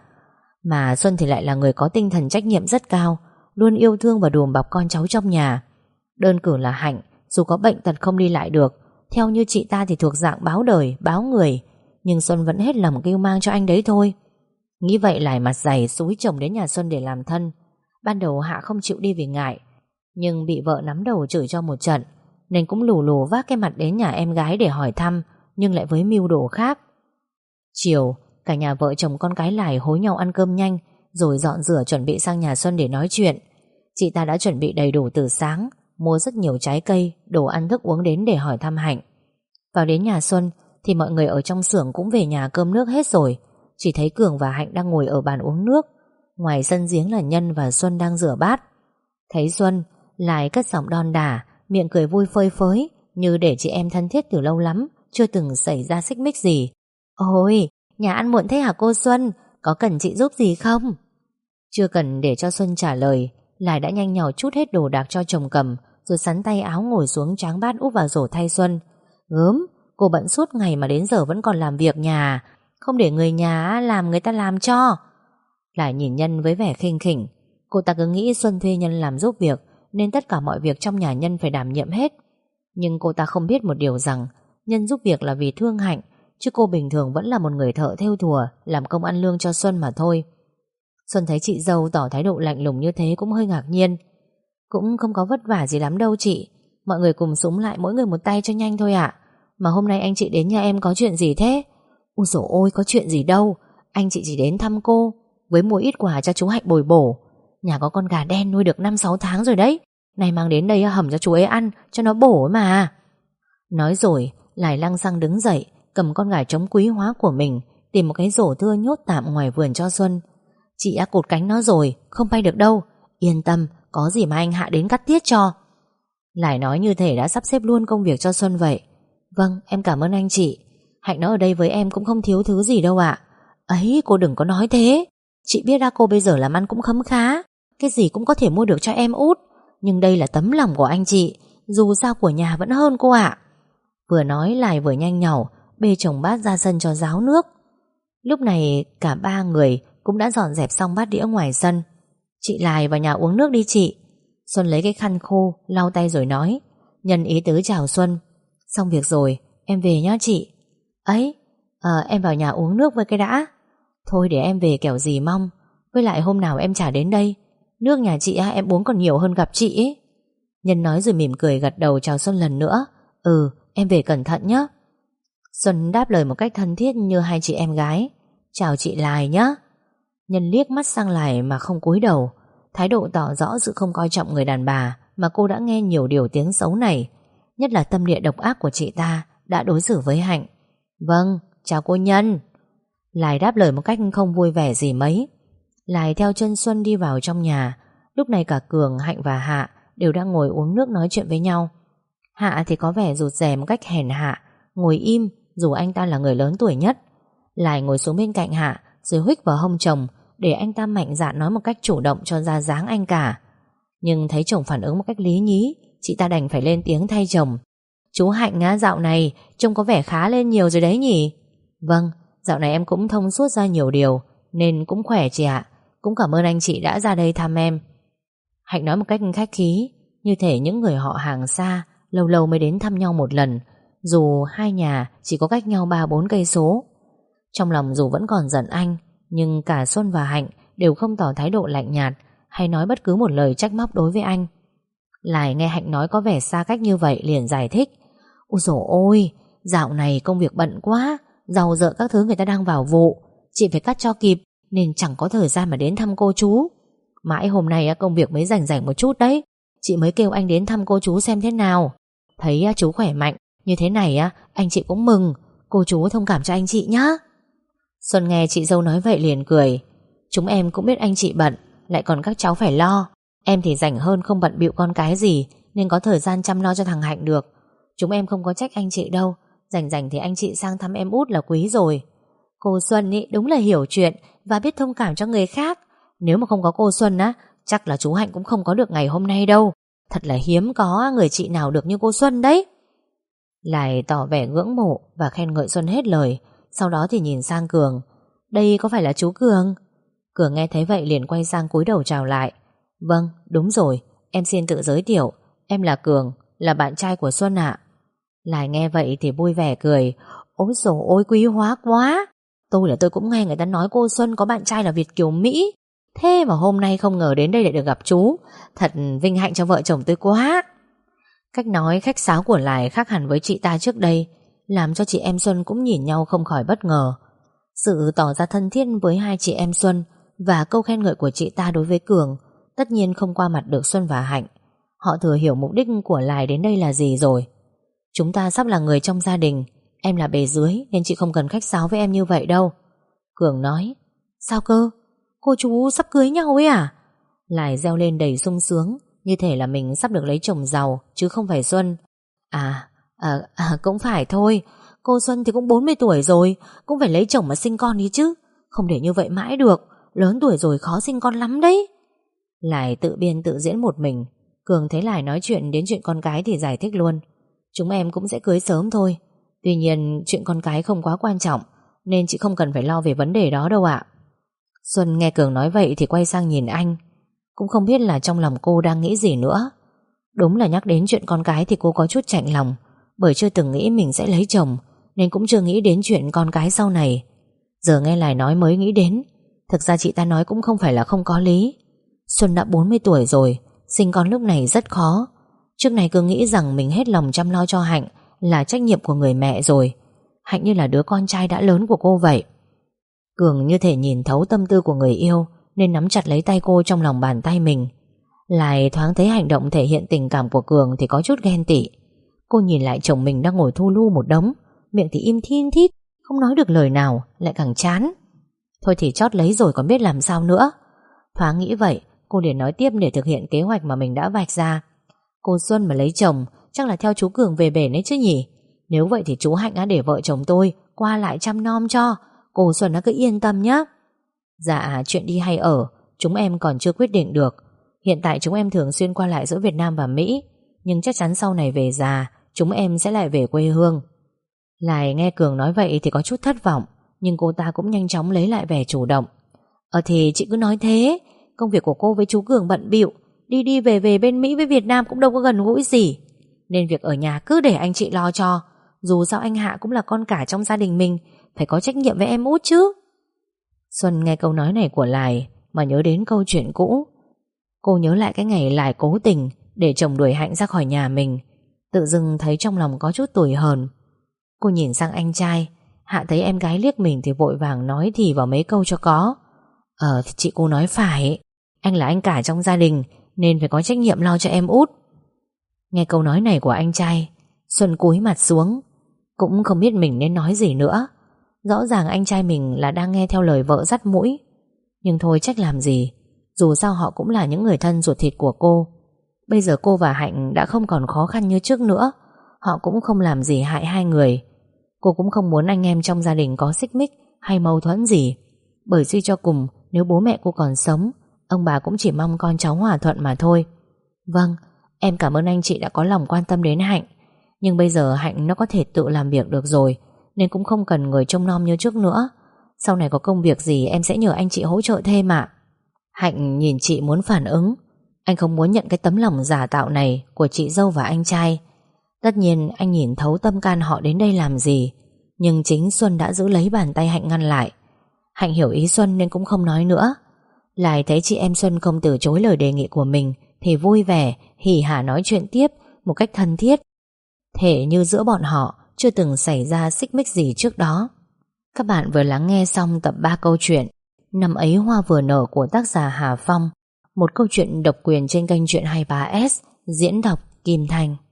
Mà Xuân thì lại là người có tinh thần trách nhiệm rất cao, luôn yêu thương và đùm bọc con cháu trong nhà. Đơn cử là Hạnh, dù có bệnh tật không đi lại được, theo như chị ta thì thuộc dạng báo đời, báo người, nhưng Xuân vẫn hết lòng kêu mang cho anh đấy thôi. Nghĩ vậy Lài mặt dày xúi chồng đến nhà Xuân để làm thân. Ban đầu Hạ không chịu đi vì ngại, nhưng bị vợ nắm đầu chửi cho một trận, nên cũng lù lù vác cái mặt đến nhà em gái để hỏi thăm, nhưng lại với mưu đồ khác. Chiều, cả nhà vợ chồng con cái Lài hối nhau ăn cơm nhanh, rồi dọn rửa chuẩn bị sang nhà Xuân để nói chuyện. Chị ta đã chuẩn bị đầy đủ từ sáng, mua rất nhiều trái cây, đồ ăn thức uống đến để hỏi thăm Hạnh. Vào đến nhà Xuân thì mọi người ở trong xưởng cũng về nhà cơm nước hết rồi. Chỉ thấy Cường và Hạnh đang ngồi ở bàn uống nước. Ngoài sân giếng là Nhân và Xuân đang rửa bát. Thấy Xuân, Lài cất giọng đon đả, miệng cười vui phơi phới, như để chị em thân thiết từ lâu lắm, chưa từng xảy ra xích mích gì. Ôi, nhà ăn muộn thế hả cô Xuân? Có cần chị giúp gì không? Chưa cần để cho Xuân trả lời, Lài đã nhanh nhỏ trút hết đồ đạc cho chồng cầm, rồi sắn tay áo ngồi xuống tráng bát úp vào rổ thay Xuân. Gớm, cô bận suốt ngày mà đến giờ vẫn còn làm việc nhà, không để người nhà làm người ta làm cho. Lại nhìn Nhân với vẻ khinh khỉnh. Cô ta cứ nghĩ Xuân thuê Nhân làm giúp việc, nên tất cả mọi việc trong nhà Nhân phải đảm nhiệm hết. Nhưng cô ta không biết một điều rằng Nhân giúp việc là vì thương Hạnh, chứ cô bình thường vẫn là một người thợ thêu thùa, làm công ăn lương cho Xuân mà thôi. Xuân thấy chị dâu tỏ thái độ lạnh lùng như thế cũng hơi ngạc nhiên. Cũng không có vất vả gì lắm đâu chị, mọi người cùng xúm lại mỗi người một tay cho nhanh thôi ạ. Mà hôm nay anh chị đến nhà em có chuyện gì thế? Ôi dồi ôi, có chuyện gì đâu, anh chị chỉ đến thăm cô, với mua ít quà cho chú Hạnh bồi bổ. Nhà có con gà đen nuôi được 5-6 tháng rồi đấy, này mang đến đây hầm cho chú ấy ăn, cho nó bổ ấy mà. Nói rồi Lài lăng xăng đứng dậy, cầm con gà trống quý hóa của mình, tìm một cái rổ thưa nhốt tạm ngoài vườn cho Xuân. Chị đã cột cánh nó rồi, không bay được đâu. Yên tâm, có gì mà anh Hạ đến cắt tiết cho. Lại nói như thể đã sắp xếp luôn công việc cho Xuân vậy. Vâng, em cảm ơn anh chị. Hạnh nó ở đây với em cũng không thiếu thứ gì đâu ạ. Ấy, cô đừng có nói thế. Chị biết cô bây giờ làm ăn cũng khấm khá, cái gì cũng có thể mua được cho em út. Nhưng đây là tấm lòng của anh chị, dù sao của nhà vẫn hơn cô ạ. Vừa nói lại vừa nhanh nhảu bê chồng bát ra sân cho ráo nước. Lúc này cả ba người cũng đã dọn dẹp xong bát đĩa ngoài sân. Chị Lài vào nhà uống nước đi chị. Xuân lấy cái khăn khô lau tay rồi nói, nhân ý tứ chào Xuân. Xong việc rồi, em về nhá chị. Ấy, em vào nhà uống nước với cái đã. Thôi để em về kẻo gì mong. Với lại hôm nào em trả đến đây. Nước nhà chị em uống còn nhiều hơn gặp chị ấy. Nhân nói rồi mỉm cười gật đầu chào Xuân lần nữa. Em về cẩn thận nhé. Xuân đáp lời một cách thân thiết như hai chị em gái. Chào chị Lài nhé. Nhân liếc mắt sang Lài mà không cúi đầu, thái độ tỏ rõ sự không coi trọng người đàn bà mà cô đã nghe nhiều điều tiếng xấu này, nhất là tâm địa độc ác của chị ta đã đối xử với Hạnh. Vâng, chào cô Nhân. Lài đáp lời một cách không vui vẻ gì mấy. Lài theo chân Xuân đi vào trong nhà. Lúc này cả Cường, Hạnh và Hạ đều đang ngồi uống nước nói chuyện với nhau. Hạ thì có vẻ rụt rè một cách hèn hạ, ngồi im dù anh ta là người lớn tuổi nhất. Lài ngồi xuống bên cạnh Hạ rồi huých vào hông chồng để anh ta mạnh dạn nói một cách chủ động cho ra dáng anh cả. Nhưng thấy chồng phản ứng một cách lý nhí, chị ta đành phải lên tiếng thay chồng. Chú Hạnh dạo này trông có vẻ khá lên nhiều rồi đấy nhỉ? Vâng, dạo này em cũng thông suốt ra nhiều điều nên cũng khỏe chị ạ. Cũng cảm ơn anh chị đã ra đây thăm em. Hạnh nói một cách khách khí, như thể những người họ hàng xa lâu lâu mới đến thăm nhau một lần, dù hai nhà chỉ có cách nhau 3-4 cây số. Trong lòng dù vẫn còn giận anh, nhưng cả Xuân và Hạnh đều không tỏ thái độ lạnh nhạt hay nói bất cứ một lời trách móc đối với anh. Lài nghe Hạnh nói có vẻ xa cách như vậy liền giải thích. Ôi dồi ôi, dạo này công việc bận quá, rau rợ các thứ người ta đang vào vụ, chị phải cắt cho kịp nên chẳng có thời gian mà đến thăm cô chú. Mãi hôm nay công việc mới rảnh một chút đấy, chị mới kêu anh đến thăm cô chú xem thế nào. Thấy chú khỏe mạnh như thế này anh chị cũng mừng. Cô chú thông cảm cho anh chị nhá. Xuân nghe chị dâu nói vậy liền cười. Chúng em cũng biết anh chị bận, lại còn các cháu phải lo. Em thì rảnh hơn, không bận bịu con cái gì, nên có thời gian chăm lo cho thằng Hạnh được. Chúng em không có trách anh chị đâu. Rảnh thì anh chị sang thăm em út là quý rồi. Cô Xuân ý đúng là hiểu chuyện và biết thông cảm cho người khác. Nếu mà không có cô Xuân chắc là chú Hạnh cũng không có được ngày hôm nay đâu. Thật là hiếm có người chị nào được như cô Xuân đấy. Lại tỏ vẻ ngưỡng mộ và khen ngợi Xuân hết lời. Sau đó thì nhìn sang Cường. Đây có phải là chú Cường? Cường nghe thấy vậy liền quay sang cúi đầu chào lại. Vâng, đúng rồi, em xin tự giới thiệu. Em là Cường, là bạn trai của Xuân ạ. Lại nghe vậy thì vui vẻ cười. Ôi dồi ôi, quý hóa quá. Tôi cũng nghe người ta nói cô Xuân có bạn trai là Việt kiều Mỹ. Thế mà hôm nay không ngờ đến đây để được gặp chú. Thật vinh hạnh cho vợ chồng tôi quá. Cách nói khách sáo của Lài khác hẳn với chị ta trước đây, làm cho chị em Xuân cũng nhìn nhau không khỏi bất ngờ. Sự tỏ ra thân thiết với hai chị em Xuân và câu khen ngợi của chị ta đối với Cường tất nhiên không qua mặt được Xuân và Hạnh. Họ thừa hiểu mục đích của Lài đến đây là gì rồi. Chúng ta sắp là người trong gia đình, em là bề dưới nên chị không cần khách sáo với em như vậy đâu. Cường nói. Sao cơ? Cô chú sắp cưới nhau ấy à? Lài reo lên đầy sung sướng, như thể là mình sắp được lấy chồng giàu chứ không phải Xuân. Cũng phải thôi. Cô Xuân thì cũng 40 tuổi rồi, cũng phải lấy chồng mà sinh con đi chứ. Không để như vậy mãi được, lớn tuổi rồi khó sinh con lắm đấy. Lài tự biên tự diễn một mình. Cường thấy Lài nói chuyện đến chuyện con cái thì giải thích luôn. Chúng em cũng sẽ cưới sớm thôi. Tuy nhiên chuyện con cái không quá quan trọng, nên chị không cần phải lo về vấn đề đó đâu ạ. Xuân nghe Cường nói vậy thì quay sang nhìn anh. Cũng không biết là trong lòng cô đang nghĩ gì nữa. Đúng là nhắc đến chuyện con cái thì cô có chút chạnh lòng, bởi chưa từng nghĩ mình sẽ lấy chồng, nên cũng chưa nghĩ đến chuyện con cái sau này. Giờ nghe Lài nói mới nghĩ đến. Thực ra chị ta nói cũng không phải là không có lý. Xuân đã 40 tuổi rồi, sinh con lúc này rất khó. Trước này cứ nghĩ rằng mình hết lòng chăm lo cho Hạnh là trách nhiệm của người mẹ rồi. Hạnh như là đứa con trai đã lớn của cô vậy. Cường như thể nhìn thấu tâm tư của người yêu, nên nắm chặt lấy tay cô trong lòng bàn tay mình. Lại thoáng thấy hành động thể hiện tình cảm của Cường thì có chút ghen tị. Cô nhìn lại chồng mình đang ngồi thu lu một đống, miệng thì im thin thít, không nói được lời nào, lại càng chán. Thôi thì chót lấy rồi còn biết làm sao nữa. Thoáng nghĩ vậy, cô liền nói tiếp để thực hiện kế hoạch mà mình đã vạch ra. Cô Xuân mà lấy chồng chắc là theo chú Cường về bển ấy chứ nhỉ. Nếu vậy thì chú Hạnh để vợ chồng tôi qua lại chăm nom cho. Cô Xuân cứ yên tâm nhá. Dạ, chuyện đi hay ở chúng em còn chưa quyết định được. Hiện tại chúng em thường xuyên qua lại giữa Việt Nam và Mỹ, nhưng chắc chắn sau này về già chúng em sẽ lại về quê hương. Lại nghe Cường nói vậy thì có chút thất vọng, nhưng cô ta cũng nhanh chóng lấy lại vẻ chủ động. Thì chị cứ nói thế. Công việc của cô với chú Cường bận bịu, đi đi về về bên Mỹ với Việt Nam cũng đâu có gần gũi gì, nên việc ở nhà cứ để anh chị lo cho. Dù sao anh Hạ cũng là con cả trong gia đình mình, phải có trách nhiệm với em út chứ. Xuân nghe câu nói này của Lài mà nhớ đến câu chuyện cũ. Cô nhớ lại cái ngày Lài cố tình để chồng đuổi Hạnh ra khỏi nhà mình, tự dưng thấy trong lòng có chút tủi hờn. Cô nhìn sang anh trai. Hạ thấy em gái liếc mình thì vội vàng nói thì vào mấy câu cho có. Thì chị cô nói phải, anh là anh cả trong gia đình nên phải có trách nhiệm lo cho em út. Nghe câu nói này của anh trai, Xuân cúi mặt xuống, cũng không biết mình nên nói gì nữa. Rõ ràng anh trai mình là đang nghe theo lời vợ dắt mũi, nhưng thôi trách làm gì. Dù sao họ cũng là những người thân ruột thịt của cô. Bây giờ cô và Hạnh đã không còn khó khăn như trước nữa. Họ cũng không làm gì hại hai người. Cô cũng không muốn anh em trong gia đình có xích mích hay mâu thuẫn gì, bởi suy cho cùng nếu bố mẹ cô còn sống, ông bà cũng chỉ mong con cháu hòa thuận mà thôi. Vâng, em cảm ơn anh chị đã có lòng quan tâm đến Hạnh. Nhưng bây giờ Hạnh nó có thể tự làm việc được rồi, nên cũng không cần người trông nom như trước nữa. Sau này có công việc gì em sẽ nhờ anh chị hỗ trợ thêm ạ. Hạnh nhìn chị muốn phản ứng. Anh không muốn nhận cái tấm lòng giả tạo này của chị dâu và anh trai. Tất nhiên anh nhìn thấu tâm can họ đến đây làm gì, nhưng chính Xuân đã giữ lấy bàn tay Hạnh ngăn lại. Hạnh hiểu ý Xuân nên cũng không nói nữa. Lại thấy chị em Xuân không từ chối lời đề nghị của mình thì vui vẻ, hỉ hả nói chuyện tiếp một cách thân thiết, thể như giữa bọn họ chưa từng xảy ra xích mích gì trước đó. Các bạn vừa lắng nghe xong tập 3 câu chuyện Năm ấy hoa vừa nở của tác giả Hà Phong, một câu chuyện độc quyền trên kênh Chuyện 23S, diễn đọc Kim Thanh.